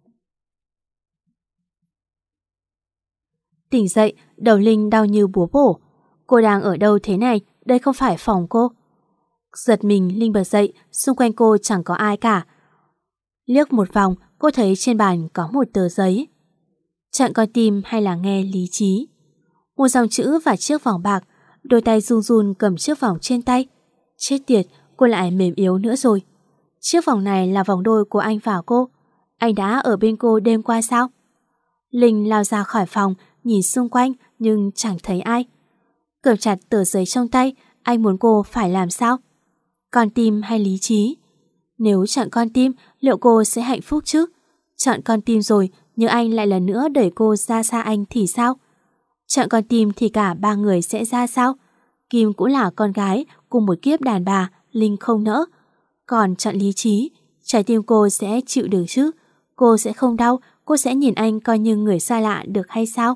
Tỉnh dậy, đầu Linh đau như búa bổ. Cô đang ở đâu thế này? Đây không phải phòng cô. Giật mình, Linh bật dậy, xung quanh cô chẳng có ai cả. Liếc một vòng, cô thấy trên bàn có một tờ giấy. Chọn con tim hay là nghe lý trí? Một dòng chữ và chiếc vòng bạc. Đôi tay run run cầm chiếc vòng trên tay. Chết tiệt, cô lại mềm yếu nữa rồi. Chiếc vòng này là vòng đôi của anh và cô. Anh đã ở bên cô đêm qua sao? Linh lao ra khỏi phòng, nhìn xung quanh nhưng chẳng thấy ai. Cầm chặt tờ giấy trong tay, anh muốn cô phải làm sao? Con tim hay lý trí? Nếu chọn con tim, liệu cô sẽ hạnh phúc chứ? Chọn con tim rồi, nhưng anh lại lần nữa đẩy cô ra xa anh thì sao? Chọn con tim thì cả ba người sẽ ra sao? Kim cũng là con gái, cùng một kiếp đàn bà, Linh không nỡ. Còn chọn lý trí, trái tim cô sẽ chịu được chứ? Cô sẽ không đau, cô sẽ nhìn anh coi như người xa lạ được hay sao?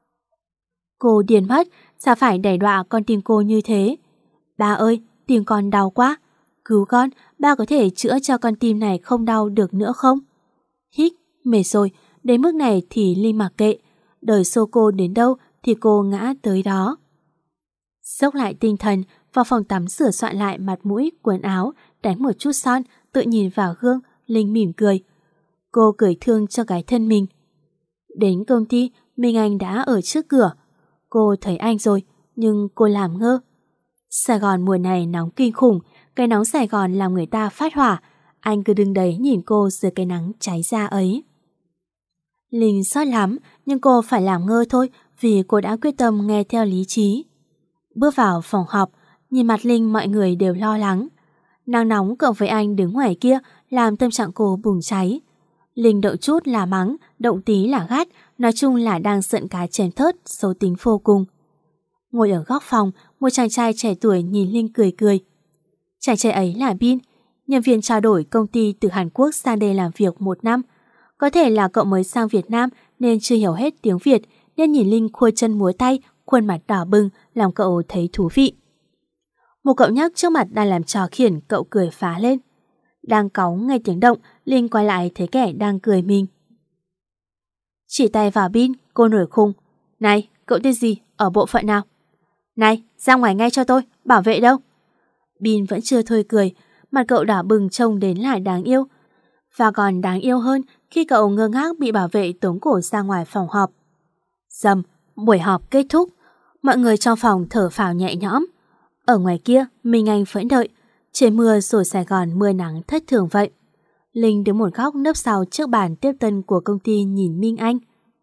Cô điên mất, sao phải đẩy đọa con tim cô như thế? Ba ơi, tim con đau quá. Cứu con, ba có thể chữa cho con tim này không đau được nữa không? Hít, mệt rồi, đến mức này thì Linh mặc kệ. Đời xô cô đến đâu thì cô ngã tới đó. Xốc lại tinh thần, vào phòng tắm sửa soạn lại mặt mũi, quần áo, đánh một chút son, tự nhìn vào gương, Linh mỉm cười. Cô cười thương cho cái thân mình. Đến công ty, Minh Anh đã ở trước cửa. Cô thấy anh rồi, nhưng cô làm ngơ. Sài Gòn mùa này nóng kinh khủng, cái nóng Sài Gòn làm người ta phát hỏa. Anh cứ đứng đấy nhìn cô dưới cái nắng cháy da ấy. Linh xót lắm, nhưng cô phải làm ngơ thôi vì cô đã quyết tâm nghe theo lý trí. Bước vào phòng họp, nhìn mặt Linh mọi người đều lo lắng. Nắng nóng cộng với anh đứng ngoài kia làm tâm trạng cô bùng cháy. Linh động chút là mắng, động tí là gắt, nói chung là đang giận cá chém thớt, xấu tính vô cùng. Ngồi ở góc phòng, một chàng trai trẻ tuổi nhìn Linh cười cười. Chàng trai ấy là Bin, nhân viên trao đổi công ty từ Hàn Quốc sang đây làm việc một năm. Có thể là cậu mới sang Việt Nam nên chưa hiểu hết tiếng Việt, nên nhìn Linh khua chân múa tay, khuôn mặt đỏ bừng, làm cậu thấy thú vị. Một cậu nhóc trước mặt đang làm trò khiển, cậu cười phá lên. Đang cáu nghe tiếng động, Linh quay lại thấy kẻ đang cười mình. Chỉ tay vào Bin, cô nổi khùng. Này, cậu tên gì, ở bộ phận nào? Này, ra ngoài ngay cho tôi, bảo vệ đâu? Bin vẫn chưa thôi cười, mặt cậu đỏ bừng trông đến lại đáng yêu. Và còn đáng yêu hơn khi cậu ngơ ngác bị bảo vệ tống cổ ra ngoài phòng họp. Dầm, buổi họp kết thúc, mọi người trong phòng thở phào nhẹ nhõm. Ở ngoài kia, Minh Anh vẫn đợi, trời mưa rồi Sài Gòn mưa nắng thất thường vậy. Linh đứng một góc nấp sau trước bàn tiếp tân của công ty nhìn Minh Anh.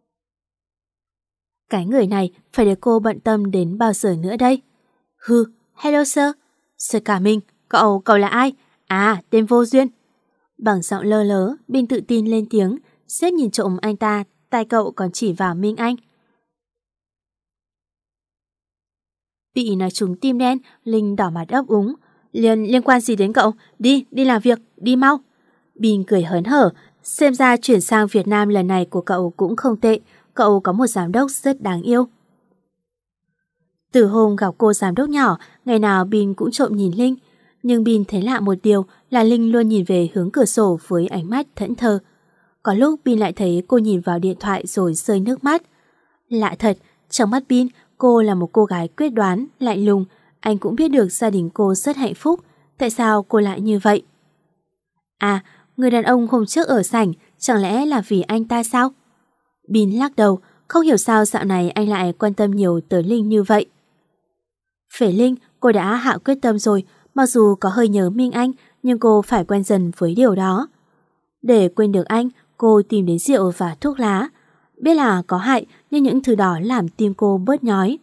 Cái người này phải để cô bận tâm đến bao giờ nữa đây? Hừ, hello sir. Sir cả mình, cậu, cậu là ai? À, tên vô duyên. Bằng giọng lơ lớ, Bin tự tin lên tiếng. Sếp nhìn trộm anh ta, tai cậu còn chỉ vào Minh Anh. Bị nói trúng tim đen, Linh đỏ mặt ấp úng. Liên liên quan gì đến cậu? Đi, đi làm việc, đi mau. Bin cười hớn hở. Xem ra chuyển sang Việt Nam lần này của cậu cũng không tệ. Cậu có một giám đốc rất đáng yêu. Từ hôm gặp cô giám đốc nhỏ, ngày nào Bin cũng trộm nhìn Linh. Nhưng Bin thấy lạ một điều là Linh luôn nhìn về hướng cửa sổ với ánh mắt thẫn thờ. Có lúc Bin lại thấy cô nhìn vào điện thoại rồi rơi nước mắt. Lạ thật, trong mắt Bin, cô là một cô gái quyết đoán, lạnh lùng. Anh cũng biết được gia đình cô rất hạnh phúc. Tại sao cô lại như vậy? À, người đàn ông hôm trước ở sảnh, chẳng lẽ là vì anh ta sao? Bin lắc đầu, không hiểu sao dạo này anh lại quan tâm nhiều tới Linh như vậy. Phể Linh, cô đã hạ quyết tâm rồi, mặc dù có hơi nhớ Minh Anh, nhưng cô phải quen dần với điều đó. Để quên được anh, cô tìm đến rượu và thuốc lá. Biết là có hại, nhưng những thứ đó làm tim cô bớt nhói.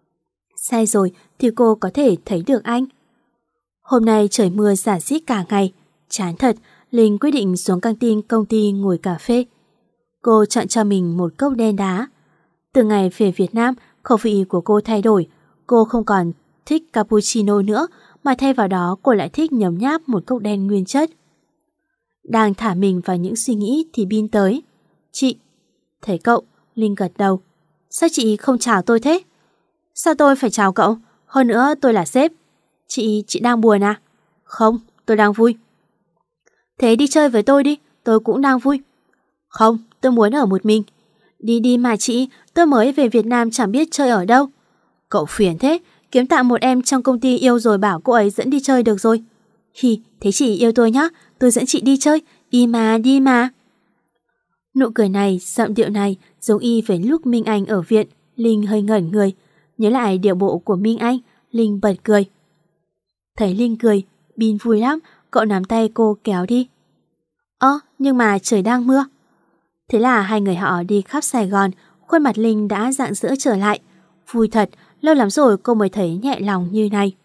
Say rồi thì cô có thể thấy được anh. Hôm nay trời mưa rả rích cả ngày. Chán thật, Linh quyết định xuống căng tin công ty ngồi cà phê. Cô chọn cho mình một cốc đen đá. Từ ngày về Việt Nam, khẩu vị của cô thay đổi. Cô không còn thích cappuccino nữa, mà thay vào đó cô lại thích nhấm nháp một cốc đen nguyên chất. Đang thả mình vào những suy nghĩ thì Bin tới. Chị. Thấy cậu, Linh gật đầu. Sao chị không chào tôi thế? Sao tôi phải chào cậu? Hơn nữa tôi là sếp. Chị, chị đang buồn à? Không, tôi đang vui. Thế đi chơi với tôi đi, tôi cũng đang vui. Không, tôi muốn ở một mình. Đi đi mà chị, tôi mới về Việt Nam chẳng biết chơi ở đâu. Cậu phiền thế, kiếm tạm một em trong công ty yêu rồi bảo cô ấy dẫn đi chơi được rồi. Hì, thế chị yêu tôi nhá, tôi dẫn chị đi chơi, đi mà, đi mà. Nụ cười này, giọng điệu này giống y với lúc Minh Anh ở viện. Linh hơi ngẩn người. Nhớ lại điệu bộ của Minh Anh, Linh bật cười. Thấy Linh cười, Bin vui lắm, cậu nắm tay cô kéo đi. Ơ, nhưng mà trời đang mưa. Thế là hai người họ đi khắp Sài Gòn, khuôn mặt Linh đã rạng rỡ trở lại. Vui thật, lâu lắm rồi cô mới thấy nhẹ lòng như này.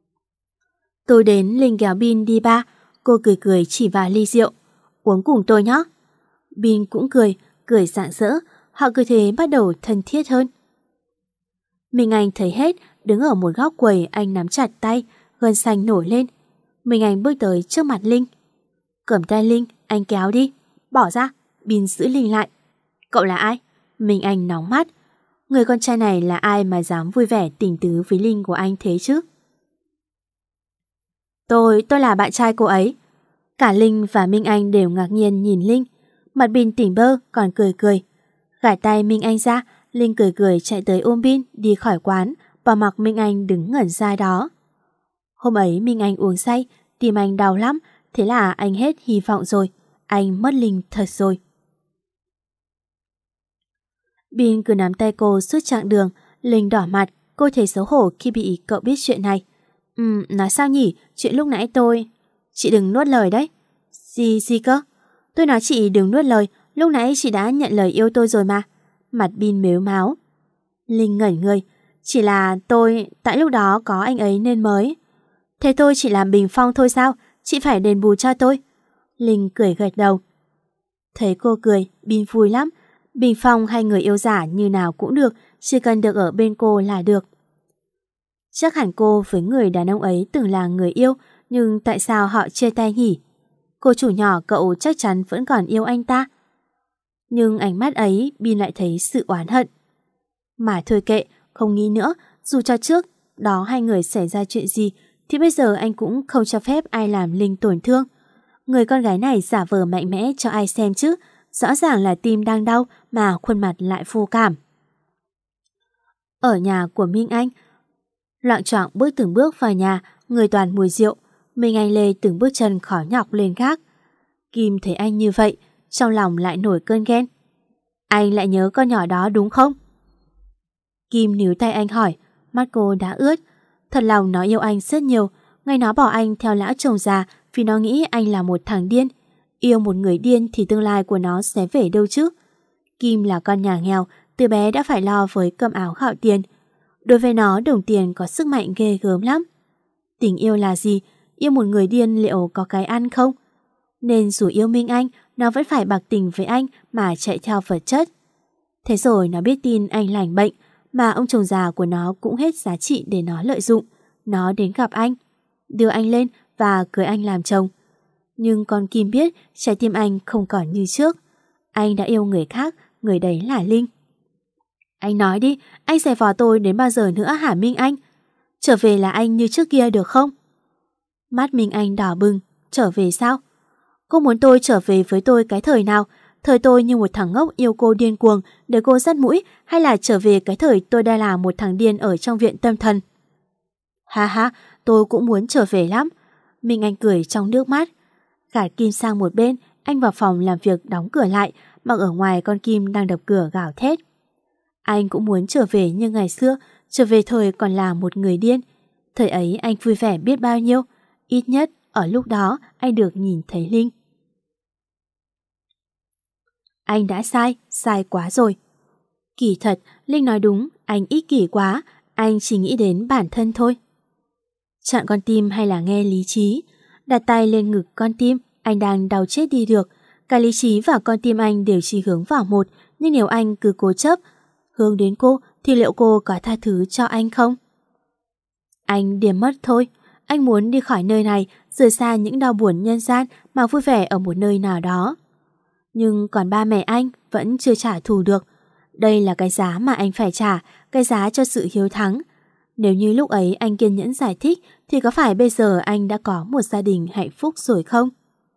Tôi đến, Linh kéo Bin đi ba. Cô cười cười chỉ vào ly rượu. Uống cùng tôi nhé. Bin cũng cười, cười rạng rỡ. Họ cứ thế bắt đầu thân thiết hơn. Minh Anh thấy hết, đứng ở một góc quầy, anh nắm chặt tay, gân xanh nổi lên. Minh Anh bước tới trước mặt Linh. Cầm tay Linh, anh kéo đi. Bỏ ra. Bin giữ Linh lại. Cậu là ai? Minh Anh nóng mắt. Người con trai này là ai mà dám vui vẻ tình tứ với Linh của anh thế chứ? Tôi, tôi là bạn trai cô ấy. Cả Linh và Minh Anh đều ngạc nhiên nhìn Linh. Mặt Bin tỉnh bơ còn cười cười. Gạt tay Minh Anh ra, Linh cười cười chạy tới ôm Bin đi khỏi quán, bỏ mặc Minh Anh đứng ngẩn ra đó. Hôm ấy Minh Anh uống say, tim anh đau lắm, thế là anh hết hy vọng rồi. Anh mất Linh thật rồi. Bin cứ nắm tay cô suốt chặng đường. Linh đỏ mặt, cô thấy xấu hổ khi bị cậu biết chuyện này. Ừm, nói sao nhỉ, chuyện lúc nãy tôi... Chị đừng nuốt lời đấy. Gì gì cơ? Tôi nói chị đừng nuốt lời, lúc nãy chị đã nhận lời yêu tôi rồi mà. Mặt Bin mếu máo. Linh ngẩn người. Chỉ là tôi, tại lúc đó có anh ấy nên mới. Thế tôi chỉ làm bình phong thôi sao? Chị phải đền bù cho tôi. Linh cười gật đầu. Thấy cô cười, Bin vui lắm. Bình phong hay người yêu giả như nào cũng được, chỉ cần được ở bên cô là được. Chắc hẳn cô với người đàn ông ấy từng là người yêu, nhưng tại sao họ chia tay nhỉ? Cô chủ nhỏ cậu chắc chắn vẫn còn yêu anh ta. Nhưng ánh mắt ấy Bin lại thấy sự oán hận. Mà thôi kệ, không nghĩ nữa, dù cho trước đó hai người xảy ra chuyện gì thì bây giờ anh cũng không cho phép ai làm Linh tổn thương. Người con gái này giả vờ mạnh mẽ cho ai xem chứ, rõ ràng là tim đang đau mà khuôn mặt lại vô cảm. Ở nhà của Minh Anh, loạng choạng bước từng bước vào nhà, người toàn mùi rượu. Minh Anh lê từng bước chân khó nhọc lên gác. Kim thấy anh như vậy, trong lòng lại nổi cơn ghen. Anh lại nhớ con nhỏ đó đúng không? Kim níu tay anh hỏi, mắt cô đã ướt. Thật lòng nó yêu anh rất nhiều, ngày nó bỏ anh theo lão chồng già vì nó nghĩ anh là một thằng điên. Yêu một người điên thì tương lai của nó sẽ về đâu chứ? Kim là con nhà nghèo, từ bé đã phải lo với cơm áo gạo tiền. Đối với nó, đồng tiền có sức mạnh ghê gớm lắm. Tình yêu là gì? Yêu một người điên liệu có cái ăn không? Nên dù yêu Minh Anh, nó vẫn phải bạc tình với anh mà chạy theo vật chất. Thế rồi nó biết tin anh lành bệnh, mà ông chồng già của nó cũng hết giá trị để nó lợi dụng. Nó đến gặp anh, đưa anh lên và cưới anh làm chồng. Nhưng con Kim biết trái tim anh không còn như trước. Anh đã yêu người khác, người đấy là Linh. Anh nói đi, anh sẽ vò tôi đến bao giờ nữa hả Minh Anh? Trở về là anh như trước kia được không? Mắt Minh Anh đỏ bừng. Trở về sao? Cô muốn tôi trở về với tôi cái thời nào? Thời tôi như một thằng ngốc yêu cô điên cuồng để cô dắt mũi, hay là trở về cái thời tôi đang là một thằng điên ở trong viện tâm thần? Ha ha, tôi cũng muốn trở về lắm. Minh Anh cười trong nước mắt. Gạt Kim sang một bên, anh vào phòng làm việc đóng cửa lại, mặc ở ngoài con Kim đang đập cửa gào thét. Anh cũng muốn trở về như ngày xưa, trở về thời còn là một người điên. Thời ấy anh vui vẻ biết bao nhiêu. Ít nhất ở lúc đó anh được nhìn thấy Linh. Anh đã sai, sai quá rồi. Kỳ thật, Linh nói đúng, anh ích kỷ quá, anh chỉ nghĩ đến bản thân thôi. Chọn con tim hay là nghe lý trí? Đặt tay lên ngực con tim, anh đang đau chết đi được. Cả lý trí và con tim anh đều chỉ hướng vào một, nhưng nếu anh cứ cố chấp hướng đến cô thì liệu cô có tha thứ cho anh không? Anh điềm mất thôi. Anh muốn đi khỏi nơi này, rời xa những đau buồn nhân gian mà vui vẻ ở một nơi nào đó. Nhưng còn ba mẹ anh vẫn chưa trả thù được. Đây là cái giá mà anh phải trả, cái giá cho sự hiếu thắng. Nếu như lúc ấy anh kiên nhẫn giải thích thì có phải bây giờ anh đã có một gia đình hạnh phúc rồi không?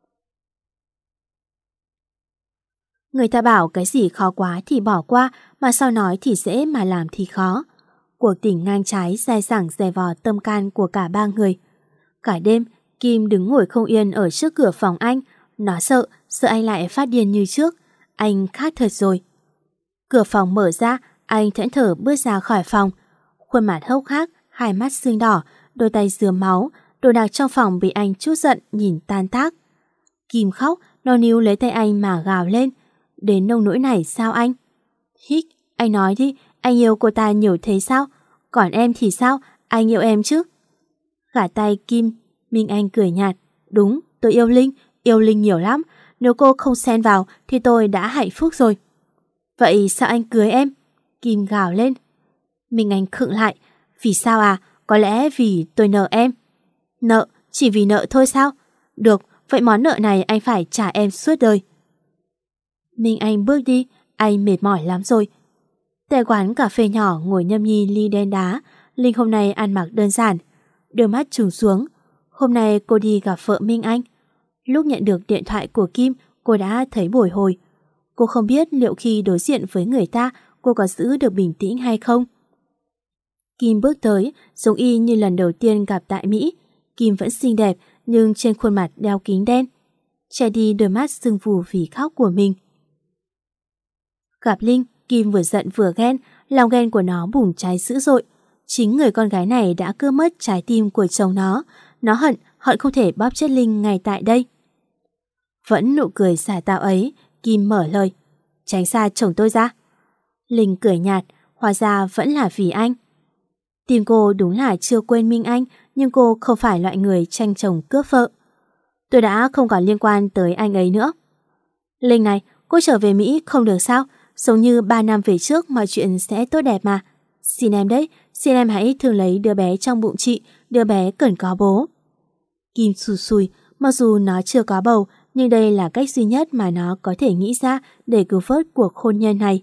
Người ta bảo cái gì khó quá thì bỏ qua, mà sao nói thì dễ mà làm thì khó. Cuộc tình ngang trái dai dẳng dè vò tâm can của cả ba người. Cả đêm, Kim đứng ngồi không yên ở trước cửa phòng anh. Nó sợ, sợ anh lại phát điên như trước. Anh khác thật rồi. Cửa phòng mở ra, anh thẫn thờ bước ra khỏi phòng. Khuôn mặt hốc hác, hai mắt sưng đỏ, đôi tay rườm máu, đồ đạc trong phòng bị anh trút giận nhìn tan tác. Kim khóc, nó níu lấy tay anh mà gào lên. Đến nông nỗi này sao anh? Hích, anh nói đi, anh yêu cô ta nhiều thế sao? Còn em thì sao? Anh yêu em chứ? Gả tay Kim, Minh Anh cười nhạt. Đúng, tôi yêu Linh, yêu Linh nhiều lắm. Nếu cô không xen vào thì tôi đã hạnh phúc rồi. Vậy sao anh cưới em? Kim gào lên. Minh Anh khựng lại. Vì sao à? Có lẽ vì tôi nợ em. Nợ? Chỉ vì nợ thôi sao? Được, vậy món nợ này anh phải trả em suốt đời. Minh Anh bước đi, anh mệt mỏi lắm rồi. Tại quán cà phê nhỏ ngồi nhâm nhi ly đen đá, Linh hôm nay ăn mặc đơn giản, đôi mắt trùng xuống. Hôm nay cô đi gặp vợ Minh Anh. Lúc nhận được điện thoại của Kim, cô đã thấy bồi hồi. Cô không biết liệu khi đối diện với người ta, cô có giữ được bình tĩnh hay không. Kim bước tới, giống y như lần đầu tiên gặp tại Mỹ. Kim vẫn xinh đẹp, nhưng trên khuôn mặt đeo kính đen, che đi đôi mắt sưng phù vì khóc của mình. Gặp Linh, Kim vừa giận vừa ghen, lòng ghen của nó bùng cháy dữ dội. Chính người con gái này đã cướp mất trái tim của chồng nó. Nó hận, hận không thể bóp chết Linh ngay tại đây. Vẫn nụ cười xả tạo ấy, Kim mở lời. Tránh xa chồng tôi ra. Linh cười nhạt, hóa ra vẫn là vì anh. Tim cô đúng là chưa quên Minh Anh, nhưng cô không phải loại người tranh chồng cướp vợ. Tôi đã không còn liên quan tới anh ấy nữa. Linh này, cô trở về Mỹ không được sao? Giống như ba năm về trước mọi chuyện sẽ tốt đẹp mà. Xin em đấy, xin em hãy thương lấy đứa bé trong bụng chị, đứa bé cần có bố. Kim sù sùi, mặc dù nó chưa có bầu, nhưng đây là cách duy nhất mà nó có thể nghĩ ra để cứu vớt cuộc hôn nhân này.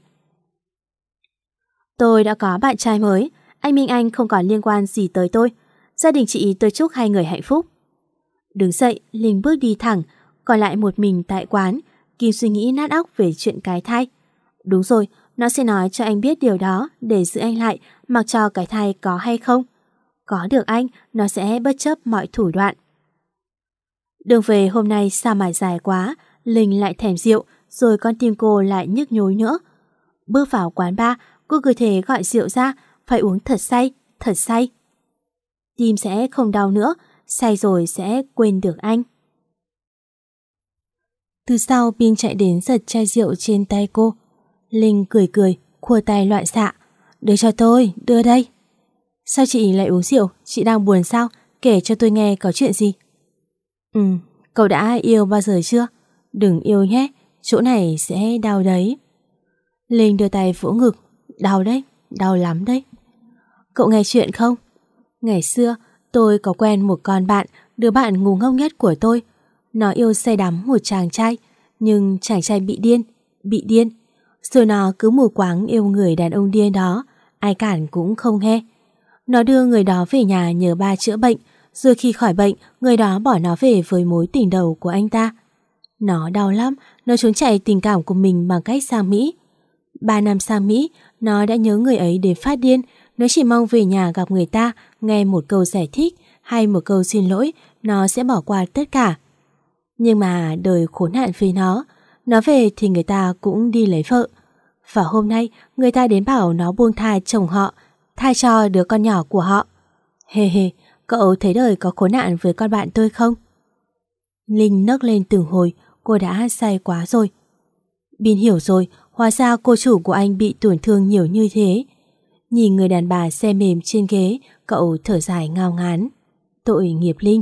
Tôi đã có bạn trai mới, anh Minh Anh không còn liên quan gì tới tôi. Gia đình chị tôi chúc hai người hạnh phúc. Đứng dậy, Linh bước đi thẳng, còn lại một mình tại quán. Kim suy nghĩ nát óc về chuyện cái thai. Đúng rồi, nó sẽ nói cho anh biết điều đó để giữ anh lại, mặc cho cái thai có hay không. Có được anh, nó sẽ bất chấp mọi thủ đoạn. Đường về hôm nay sao mà dài quá, Linh lại thèm rượu, rồi con tim cô lại nhức nhối nữa. Bước vào quán bar, cô cứ thế gọi rượu ra, phải uống thật say, thật say. Tim sẽ không đau nữa, say rồi sẽ quên được anh. Từ sau Bin chạy đến giật chai rượu trên tay cô. Linh cười cười, khua tay loạn xạ. Đưa cho tôi, đưa đây. Sao chị lại uống rượu? Chị đang buồn sao? Kể cho tôi nghe có chuyện gì. Ừ, cậu đã yêu bao giờ chưa? Đừng yêu nhé, chỗ này sẽ đau đấy. Linh đưa tay vỗ ngực. Đau đấy, đau lắm đấy. Cậu nghe chuyện không? Ngày xưa tôi có quen một con bạn, đứa bạn ngu ngốc nhất của tôi. Nó yêu say đắm một chàng trai, nhưng chàng trai bị điên, bị điên. Rồi nó cứ mù quáng yêu người đàn ông điên đó, ai cản cũng không nghe. Nó đưa người đó về nhà nhờ ba chữa bệnh, rồi khi khỏi bệnh, người đó bỏ nó về với mối tình đầu của anh ta. Nó đau lắm, nó trốn chạy tình cảm của mình bằng cách sang Mỹ. Ba năm sang Mỹ, nó đã nhớ người ấy đến phát điên. Nó chỉ mong về nhà gặp người ta, nghe một câu giải thích hay một câu xin lỗi, nó sẽ bỏ qua tất cả. Nhưng mà đời khốn nạn với nó. Nó về thì người ta cũng đi lấy vợ. Và hôm nay người ta đến bảo nó buông tha chồng họ, tha cho đứa con nhỏ của họ. Hề hề, cậu thấy đời có khốn nạn với con bạn tôi không? Linh nấc lên từng hồi, cô đã say quá rồi. Bin hiểu rồi, hóa ra cô chủ của anh bị tổn thương nhiều như thế. Nhìn người đàn bà xe mềm trên ghế, cậu thở dài ngao ngán. Tội nghiệp Linh.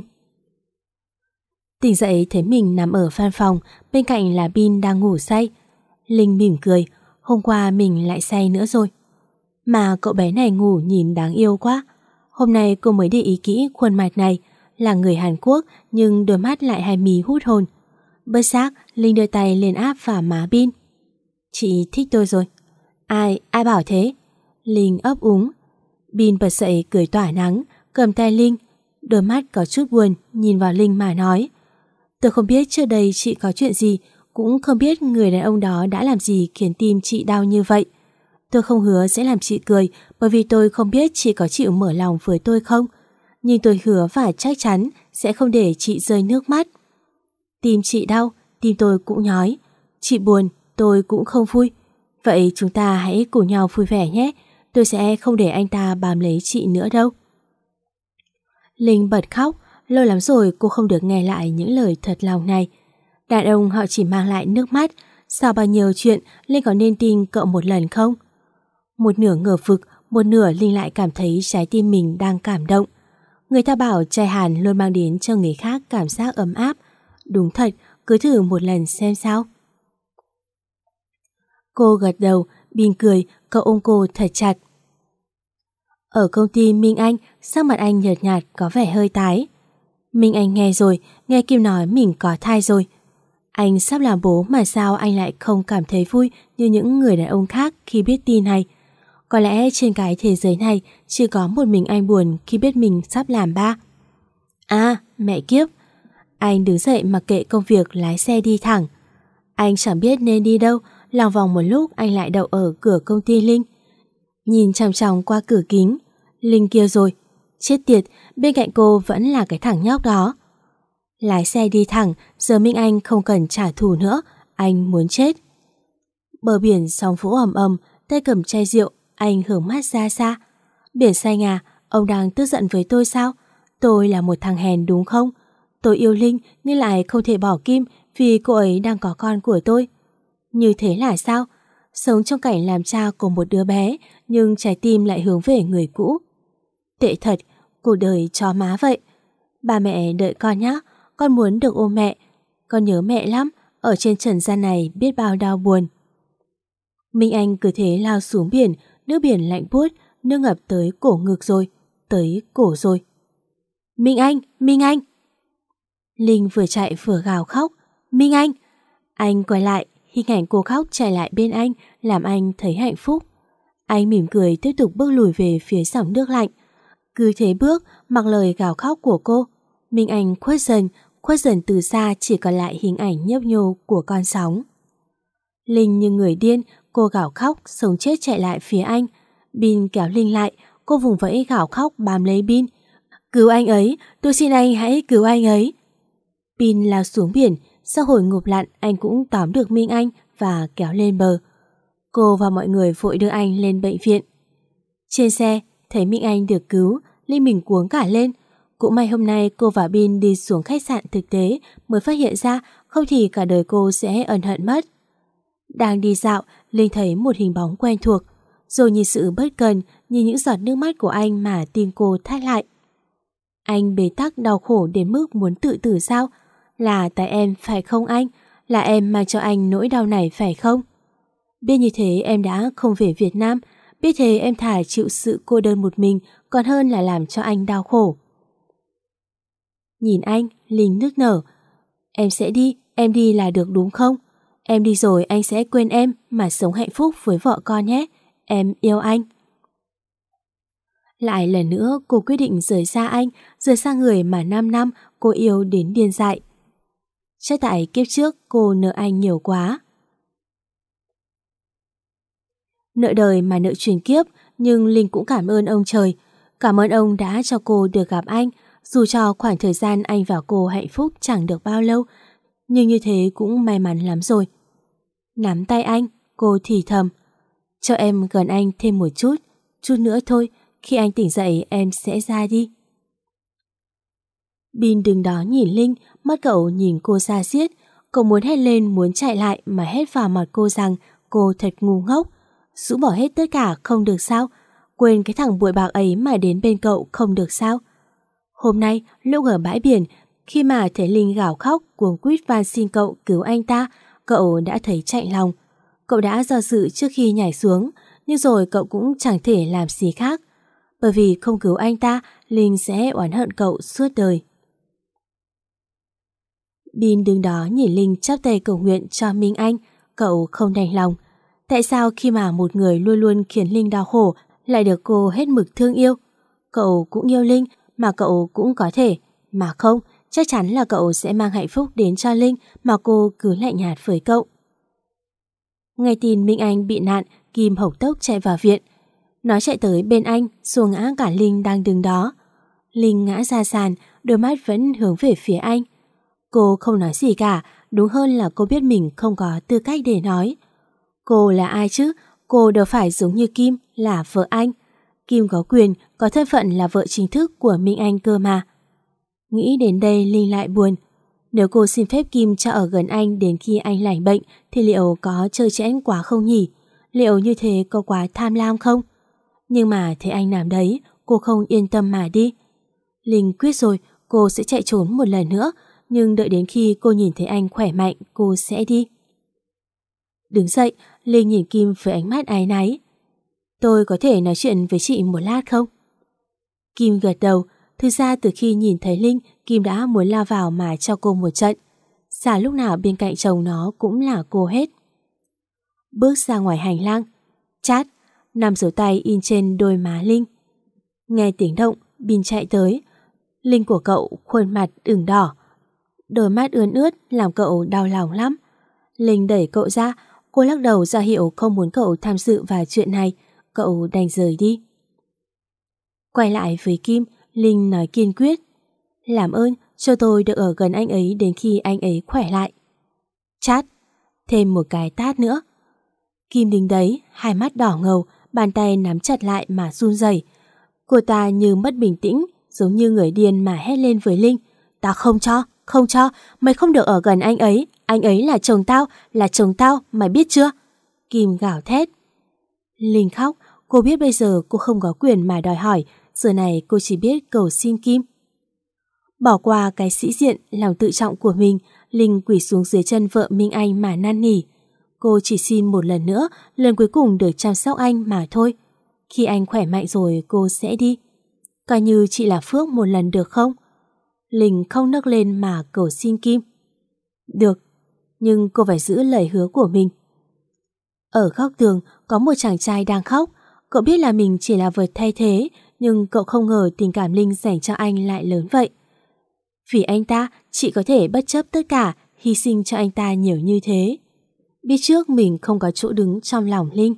Tỉnh dậy thấy mình nằm ở văn phòng, bên cạnh là Bin đang ngủ say. Linh mỉm cười, hôm qua mình lại say nữa rồi. Mà cậu bé này ngủ nhìn đáng yêu quá. Hôm nay cô mới để ý kỹ khuôn mặt này, là người Hàn Quốc nhưng đôi mắt lại hai mí hút hồn. Bất giác, Linh đưa tay lên áp vào má Bin. Chị thích tôi rồi. Ai, ai bảo thế? Linh ấp úng. Bin bật dậy cười tỏa nắng, cầm tay Linh, đôi mắt có chút buồn nhìn vào Linh mà nói. Tôi không biết trước đây chị có chuyện gì, cũng không biết người đàn ông đó đã làm gì khiến tim chị đau như vậy. Tôi không hứa sẽ làm chị cười, bởi vì tôi không biết chị có chịu mở lòng với tôi không. Nhưng tôi hứa và chắc chắn sẽ không để chị rơi nước mắt. Tim chị đau, tim tôi cũng nhói. Chị buồn, tôi cũng không vui. Vậy chúng ta hãy cùng nhau vui vẻ nhé. Tôi sẽ không để anh ta bám lấy chị nữa đâu. Linh bật khóc. Lâu lắm rồi cô không được nghe lại những lời thật lòng này. Đàn ông họ chỉ mang lại nước mắt. Sau bao nhiêu chuyện, Linh có nên tin cậu một lần không? Một nửa ngờ vực, một nửa Linh lại cảm thấy trái tim mình đang cảm động. Người ta bảo trai Hàn luôn mang đến cho người khác cảm giác ấm áp. Đúng thật, cứ thử một lần xem sao. Cô gật đầu, Bin cười, cậu ôm cô thật chặt. Ở công ty Minh Anh, sắc mặt anh nhợt nhạt có vẻ hơi tái. Minh Anh nghe rồi, nghe Kim nói mình có thai rồi. Anh sắp làm bố mà sao anh lại không cảm thấy vui như những người đàn ông khác khi biết tin này. Có lẽ trên cái thế giới này chỉ có một mình anh buồn khi biết mình sắp làm ba. À, mẹ kiếp. Anh đứng dậy mặc kệ công việc lái xe đi thẳng. Anh chẳng biết nên đi đâu, lòng vòng một lúc anh lại đậu ở cửa công ty Linh. Nhìn chằm chằm qua cửa kính, Linh kia rồi. Chết tiệt, bên cạnh cô vẫn là cái thằng nhóc đó. Lái xe đi thẳng, giờ Minh Anh không cần trả thù nữa, anh muốn chết. Bờ biển sóng vỗ ầm ầm, tay cầm chai rượu, anh hướng mắt ra xa. Biển xanh à, ông đang tức giận với tôi sao? Tôi là một thằng hèn đúng không? Tôi yêu Linh nhưng lại không thể bỏ Kim vì cô ấy đang có con của tôi. Như thế là sao? Sống trong cảnh làm cha của một đứa bé nhưng trái tim lại hướng về người cũ. Tệ thật, cuộc đời chó má vậy. Ba mẹ đợi con nhé, con muốn được ôm mẹ. Con nhớ mẹ lắm, ở trên trần gian này biết bao đau buồn. Minh Anh cứ thế lao xuống biển, nước biển lạnh buốt, nước ngập tới cổ ngực rồi, tới cổ rồi. Minh Anh, Minh Anh! Linh vừa chạy vừa gào khóc. Minh Anh! Anh quay lại, hình ảnh cô khóc chạy lại bên anh, làm anh thấy hạnh phúc. Anh mỉm cười tiếp tục bước lùi về phía dòng nước lạnh. Cứ thế bước, mặc lời gào khóc của cô. Minh Anh khuất dần, khuất dần từ xa chỉ còn lại hình ảnh nhấp nhô của con sóng. Linh như người điên, cô gào khóc, sống chết chạy lại phía anh. Bin kéo Linh lại, cô vùng vẫy gào khóc bám lấy Bin. Cứu anh ấy, tôi xin anh hãy cứu anh ấy. Bin lao xuống biển, sau hồi ngụp lặn anh cũng tóm được Minh Anh và kéo lên bờ. Cô và mọi người vội đưa anh lên bệnh viện. Trên xe, thấy Minh Anh được cứu, Linh mình cuống cả lên. Cũng may hôm nay cô và Bin đi xuống khách sạn thực tế mới phát hiện ra không thì cả đời cô sẽ ân hận mất. Đang đi dạo, Linh thấy một hình bóng quen thuộc, rồi nhìn sự bất cần, nhìn những giọt nước mắt của anh mà tim cô thắt lại. Anh bế tắc đau khổ đến mức muốn tự tử sao? Là tại em phải không anh? Là em mang cho anh nỗi đau này phải không? Biết như thế em đã không về Việt Nam, biết thế em thà chịu sự cô đơn một mình còn hơn là làm cho anh đau khổ. Nhìn anh, Linh nức nở. Em sẽ đi, em đi là được đúng không? Em đi rồi anh sẽ quên em mà sống hạnh phúc với vợ con nhé. Em yêu anh. Lại lần nữa cô quyết định rời xa anh, rời xa người mà năm năm cô yêu đến điên dại. Chắc tại kiếp trước cô nợ anh nhiều quá. Nợ đời mà nợ truyền kiếp, nhưng Linh cũng cảm ơn ông trời. Cảm ơn ông đã cho cô được gặp anh, dù cho khoảng thời gian anh và cô hạnh phúc chẳng được bao lâu, nhưng như thế cũng may mắn lắm rồi. Nắm tay anh, cô thì thầm. Cho em gần anh thêm một chút, chút nữa thôi, khi anh tỉnh dậy em sẽ ra đi. Bin đứng đó nhìn Linh, mắt cậu nhìn cô xa xiết. Cậu muốn hét lên, muốn chạy lại mà hét vào mặt cô rằng cô thật ngu ngốc. Rũ bỏ hết tất cả không được sao? Quên cái thằng bụi bạc ấy mà đến bên cậu không được sao? Hôm nay, lúc ở bãi biển, khi mà thấy Linh gào khóc cuống quýt van xin cậu cứu anh ta, cậu đã thấy chạnh lòng. Cậu đã do dự trước khi nhảy xuống, nhưng rồi cậu cũng chẳng thể làm gì khác. Bởi vì không cứu anh ta, Linh sẽ oán hận cậu suốt đời. Bin đứng đó nhìn Linh chắp tay cầu nguyện cho Minh Anh, cậu không đành lòng. Tại sao khi mà một người luôn luôn khiến Linh đau khổ lại được cô hết mực thương yêu? Cậu cũng yêu Linh, mà cậu cũng có thể. Mà không, chắc chắn là cậu sẽ mang hạnh phúc đến cho Linh mà cô cứ lạnh nhạt với cậu. Nghe tin Minh Anh bị nạn, Kim hộc tốc chạy vào viện. Nó chạy tới bên anh, xô ngã cả Linh đang đứng đó. Linh ngã ra sàn, đôi mắt vẫn hướng về phía anh. Cô không nói gì cả, đúng hơn là cô biết mình không có tư cách để nói. Cô là ai chứ? Cô đâu phải giống như Kim, là vợ anh. Kim có quyền, có thân phận là vợ chính thức của Minh Anh cơ mà. Nghĩ đến đây Linh lại buồn. Nếu cô xin phép Kim cho ở gần anh đến khi anh lành bệnh thì liệu có trơ trẽn quá không nhỉ? Liệu như thế có quá tham lam không? Nhưng mà thấy anh làm đấy, cô không yên tâm mà đi. Linh quyết rồi, cô sẽ chạy trốn một lần nữa, nhưng đợi đến khi cô nhìn thấy anh khỏe mạnh, cô sẽ đi. Đứng dậy, Linh nhìn Kim với ánh mắt áy náy. Tôi có thể nói chuyện với chị một lát không? Kim gật đầu. Thực ra từ khi nhìn thấy Linh, Kim đã muốn lao vào mà cho cô một trận. Xả lúc nào bên cạnh chồng nó cũng là cô hết. Bước ra ngoài hành lang, chát, năm dấu tay in trên đôi má Linh. Nghe tiếng động, Bin chạy tới. Linh của cậu khuôn mặt ửng đỏ, đôi mắt ươn ướt làm cậu đau lòng lắm. Linh đẩy cậu ra, cô lắc đầu ra hiệu không muốn cậu tham dự vào chuyện này. Cậu đành rời đi. Quay lại với Kim, Linh nói kiên quyết. Làm ơn, cho tôi được ở gần anh ấy đến khi anh ấy khỏe lại. Chát, thêm một cái tát nữa. Kim đứng đấy, hai mắt đỏ ngầu, bàn tay nắm chặt lại mà run rẩy. Cô ta như mất bình tĩnh, giống như người điên mà hét lên với Linh. Tao không cho, không cho, mày không được ở gần anh ấy. Anh ấy là chồng tao, là chồng tao, mày biết chưa? Kim gào thét. Linh khóc, cô biết bây giờ cô không có quyền mà đòi hỏi, giờ này cô chỉ biết cầu xin Kim. Bỏ qua cái sĩ diện, lòng tự trọng của mình, Linh quỳ xuống dưới chân vợ Minh Anh mà năn nỉ. Cô chỉ xin một lần nữa, lần cuối cùng được chăm sóc anh mà thôi. Khi anh khỏe mạnh rồi cô sẽ đi. Coi như chị là phước một lần được không? Linh không nấc lên mà cầu xin Kim. Được, nhưng cô phải giữ lời hứa của mình. Ở góc tường có một chàng trai đang khóc. Cậu biết là mình chỉ là vật thay thế, nhưng cậu không ngờ tình cảm Linh dành cho anh lại lớn vậy. Vì anh ta, chị có thể bất chấp tất cả, hy sinh cho anh ta nhiều như thế. Biết trước mình không có chỗ đứng trong lòng Linh.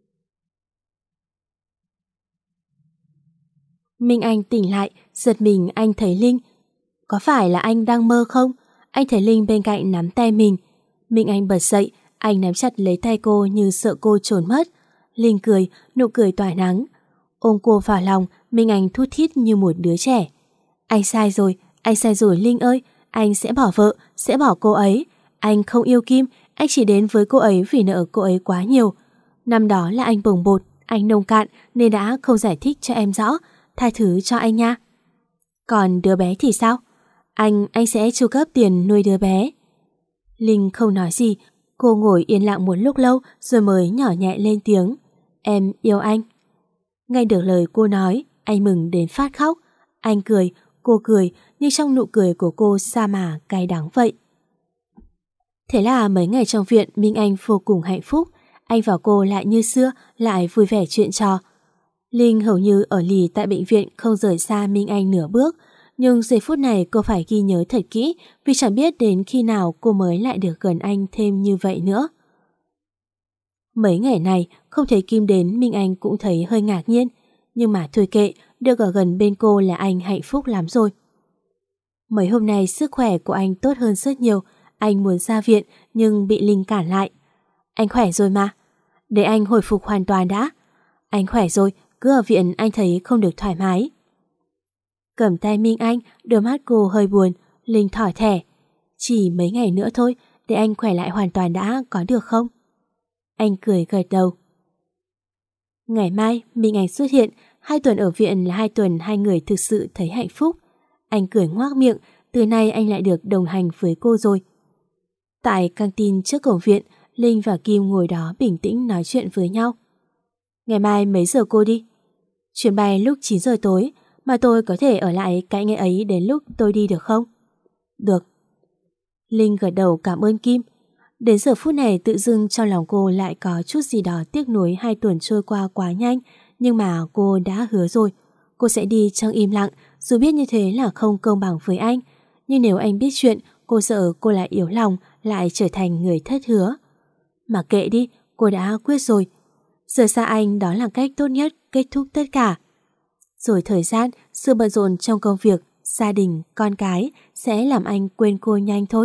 Minh Anh tỉnh lại, giật mình anh thấy Linh. Có phải là anh đang mơ không? Anh thấy Linh bên cạnh nắm tay mình. Minh Anh bật dậy, anh nắm chặt lấy tay cô như sợ cô trốn mất. Linh cười, nụ cười tỏa nắng. Ôm cô vào lòng, Minh Anh thút thít như một đứa trẻ. Anh sai rồi, anh sai rồi Linh ơi, anh sẽ bỏ vợ, sẽ bỏ cô ấy. Anh không yêu Kim, anh chỉ đến với cô ấy vì nợ cô ấy quá nhiều. Năm đó là anh bồng bột, anh nông cạn nên đã không giải thích cho em rõ. Tha thứ cho anh nha. Còn đứa bé thì sao? Anh, anh sẽ chu cấp tiền nuôi đứa bé. Linh không nói gì. Cô ngồi yên lặng một lúc lâu rồi mới nhỏ nhẹ lên tiếng. Em yêu anh. Nghe được lời cô nói, anh mừng đến phát khóc. Anh cười, cô cười, nhưng trong nụ cười của cô sa mà cay đắng vậy. Thế là mấy ngày trong viện Minh Anh vô cùng hạnh phúc. Anh và cô lại như xưa, lại vui vẻ chuyện trò. Linh hầu như ở lì tại bệnh viện không rời xa Minh Anh nửa bước. Nhưng giây phút này cô phải ghi nhớ thật kỹ vì chẳng biết đến khi nào cô mới lại được gần anh thêm như vậy nữa. Mấy ngày này không thấy Kim đến, Minh Anh cũng thấy hơi ngạc nhiên. Nhưng mà thôi kệ, được ở gần bên cô là anh hạnh phúc lắm rồi. Mấy hôm nay sức khỏe của anh tốt hơn rất nhiều. Anh muốn ra viện nhưng bị Linh cản lại. Anh khỏe rồi mà. Để anh hồi phục hoàn toàn đã. Anh khỏe rồi, cứ ở viện anh thấy không được thoải mái. Cầm tay Minh Anh, đôi mắt cô hơi buồn. Linh thỏ thẻ. Chỉ mấy ngày nữa thôi, để anh khỏe lại hoàn toàn đã, có được không? Anh cười gật đầu. Ngày mai Minh Anh xuất hiện. Hai tuần ở viện là hai tuần hai người thực sự thấy hạnh phúc. Anh cười ngoác miệng. Từ nay anh lại được đồng hành với cô rồi. Tại căng tin trước cổng viện, Linh và Kim ngồi đó bình tĩnh nói chuyện với nhau. Ngày mai mấy giờ cô đi? Chuyến bay lúc chín giờ tối, mà tôi có thể ở lại cạnh ngày ấy đến lúc tôi đi được không? Được. Linh gật đầu cảm ơn Kim. Đến giờ phút này tự dưng trong lòng cô lại có chút gì đó tiếc nuối hai tuần trôi qua quá nhanh, nhưng mà cô đã hứa rồi. Cô sẽ đi trong im lặng, dù biết như thế là không công bằng với anh. Nhưng nếu anh biết chuyện, cô sợ cô lại yếu lòng, lại trở thành người thất hứa. Mà kệ đi, cô đã quyết rồi. Rời xa anh đó là cách tốt nhất kết thúc tất cả. Rồi thời gian, sự bận rộn trong công việc, gia đình, con cái sẽ làm anh quên cô nhanh thôi.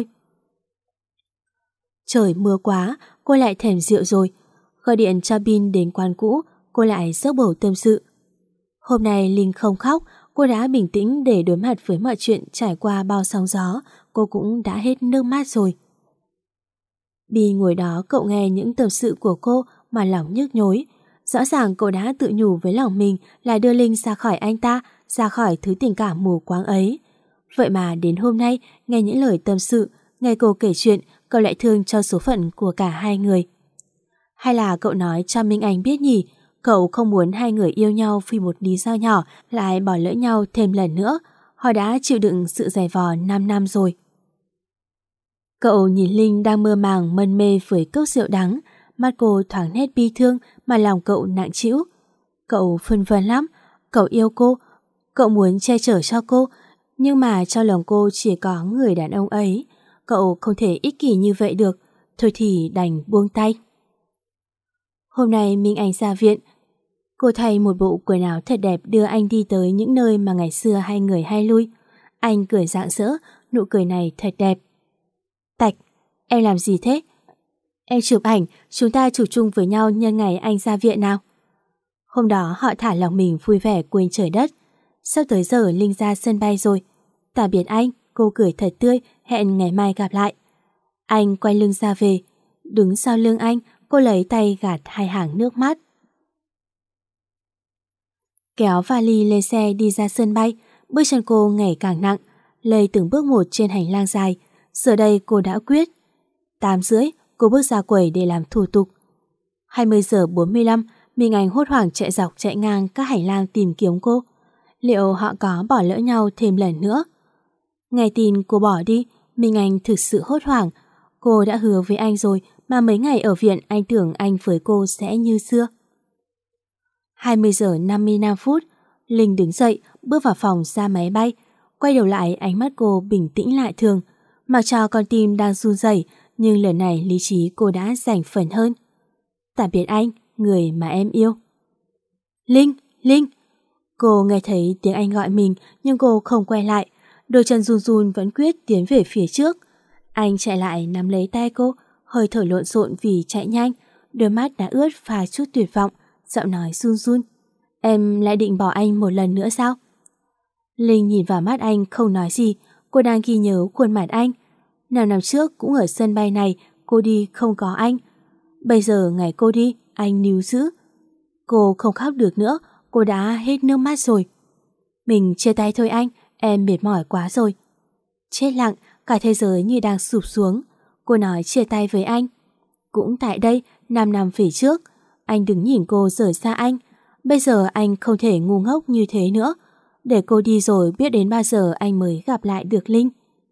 Trời mưa quá, cô lại thèm rượu rồi. Gọi điện cho Bin đến quán cũ, cô lại dốc bầu tâm sự. Hôm nay Linh không khóc, cô đã bình tĩnh để đối mặt với mọi chuyện trải qua bao sóng gió, cô cũng đã hết nước mắt rồi. Bin ngồi đó cậu nghe những tâm sự của cô mà lòng nhức nhối. Rõ ràng cậu đã tự nhủ với lòng mình là đưa Linh ra khỏi anh ta, ra khỏi thứ tình cảm mù quáng ấy. Vậy mà đến hôm nay, nghe những lời tâm sự, nghe cô kể chuyện, cậu lại thương cho số phận của cả hai người. Hay là cậu nói cho Minh Anh biết nhỉ, cậu không muốn hai người yêu nhau vì một lý do nhỏ lại bỏ lỡ nhau thêm lần nữa. Họ đã chịu đựng sự dày vò năm năm rồi. Cậu nhìn Linh đang mơ màng mân mê với cốc rượu đắng, mắt cô thoáng nét bi thương mà lòng cậu nặng trĩu. Cậu phân vân lắm, cậu yêu cô, cậu muốn che chở cho cô, nhưng mà trong lòng cô chỉ có người đàn ông ấy. Cậu không thể ích kỷ như vậy được, thôi thì đành buông tay. Hôm nay Minh Anh ra viện, cô thay một bộ quần áo thật đẹp đưa anh đi tới những nơi mà ngày xưa hai người hay lui. Anh cười rạng rỡ, nụ cười này thật đẹp. Tạch, em làm gì thế? Em chụp ảnh, chúng ta chụp chung với nhau nhân ngày anh ra viện nào. Hôm đó họ thả lòng mình vui vẻ quên trời đất. Sắp tới giờ Linh ra sân bay rồi. Tạm biệt anh, cô cười thật tươi, hẹn ngày mai gặp lại. Anh quay lưng ra về. Đứng sau lưng anh, cô lấy tay gạt hai hàng nước mắt. Kéo vali lên xe đi ra sân bay, bước chân cô ngày càng nặng, lê từng bước một trên hành lang dài. Giờ đây cô đã quyết. Tám rưỡi, cô bước ra quầy để làm thủ tục. hai mươi giờ bốn mươi lăm, Minh Anh hốt hoảng chạy dọc chạy ngang các hành lang tìm kiếm cô. Liệu họ có bỏ lỡ nhau thêm lần nữa? Nghe tin cô bỏ đi, Minh Anh thực sự hốt hoảng. Cô đã hứa với anh rồi mà mấy ngày ở viện anh tưởng anh với cô sẽ như xưa. hai mươi giờ năm mươi lăm phút, Linh đứng dậy, bước vào phòng ra máy bay. Quay đầu lại, ánh mắt cô bình tĩnh lại thường. Mặc cho con tim đang run rẩy, nhưng lần này lý trí cô đã giành phần hơn. Tạm biệt anh, người mà em yêu. Linh, Linh. Cô nghe thấy tiếng anh gọi mình, nhưng cô không quay lại. Đôi chân run run vẫn quyết tiến về phía trước. Anh chạy lại nắm lấy tay cô, hơi thở lộn xộn vì chạy nhanh. Đôi mắt đã ướt pha chút tuyệt vọng, giọng nói run run. Em lại định bỏ anh một lần nữa sao? Linh nhìn vào mắt anh không nói gì. Cô đang ghi nhớ khuôn mặt anh. Nào năm trước cũng ở sân bay này, cô đi không có anh. Bây giờ ngày cô đi, anh níu giữ. Cô không khóc được nữa, cô đã hết nước mắt rồi. Mình chia tay thôi anh, em mệt mỏi quá rồi. Chết lặng, cả thế giới như đang sụp xuống. Cô nói chia tay với anh. Cũng tại đây, năm năm về trước, anh đừng nhìn cô rời xa anh. Bây giờ anh không thể ngu ngốc như thế nữa. Để cô đi rồi biết đến bao giờ anh mới gặp lại được Linh.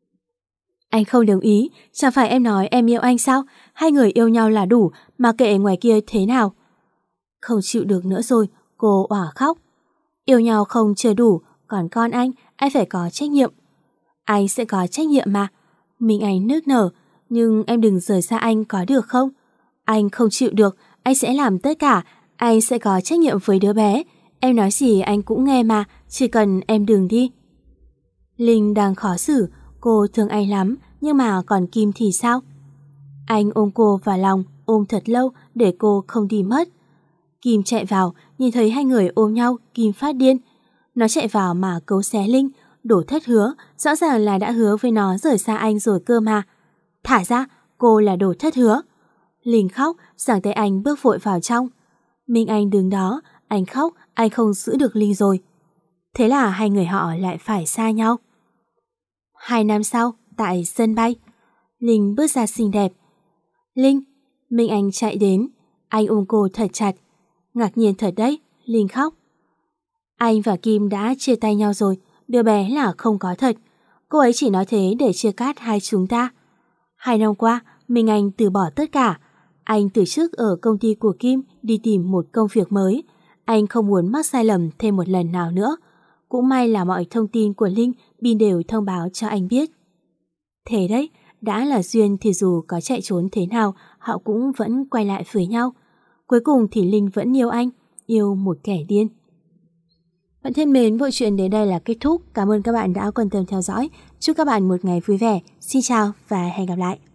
Anh không đồng ý, chẳng phải em nói em yêu anh sao? Hai người yêu nhau là đủ, mà kệ ngoài kia thế nào. Không chịu được nữa rồi, cô òa khóc. Yêu nhau không chưa đủ, còn con anh, anh phải có trách nhiệm. Anh sẽ có trách nhiệm mà. Minh Anh nức nở, nhưng em đừng rời xa anh có được không? Anh không chịu được, anh sẽ làm tất cả, anh sẽ có trách nhiệm với đứa bé. Em nói gì anh cũng nghe mà, chỉ cần em đừng đi. Linh đang khó xử, cô thương anh lắm, nhưng mà còn Kim thì sao? Anh ôm cô vào lòng, ôm thật lâu để cô không đi mất. Kim chạy vào, nhìn thấy hai người ôm nhau, Kim phát điên. Nó chạy vào mà cấu xé Linh, đổ thất hứa, rõ ràng là đã hứa với nó rời xa anh rồi cơ mà. Thả ra, cô là đổ thất hứa. Linh khóc, giằng tay anh bước vội vào trong. Minh Anh đứng đó, anh khóc, anh không giữ được Linh rồi. Thế là hai người họ lại phải xa nhau. Hai năm sau, tại sân bay, Linh bước ra xinh đẹp. Linh, Minh Anh chạy đến, anh ôm cô thật chặt. Ngạc nhiên thật đấy, Linh khóc. Anh và Kim đã chia tay nhau rồi, đứa bé là không có thật. Cô ấy chỉ nói thế để chia cắt hai chúng ta. Hai năm qua, Minh Anh từ bỏ tất cả. Anh từ chức ở công ty của Kim đi tìm một công việc mới. Anh không muốn mắc sai lầm thêm một lần nào nữa. Cũng may là mọi thông tin của Linh Bin đều thông báo cho anh biết. Thế đấy, đã là duyên thì dù có chạy trốn thế nào, họ cũng vẫn quay lại với nhau. Cuối cùng thì Linh vẫn yêu anh, yêu một kẻ điên. Bạn thân mến, bộ truyện đến đây là kết thúc. Cảm ơn các bạn đã quan tâm theo dõi. Chúc các bạn một ngày vui vẻ. Xin chào và hẹn gặp lại.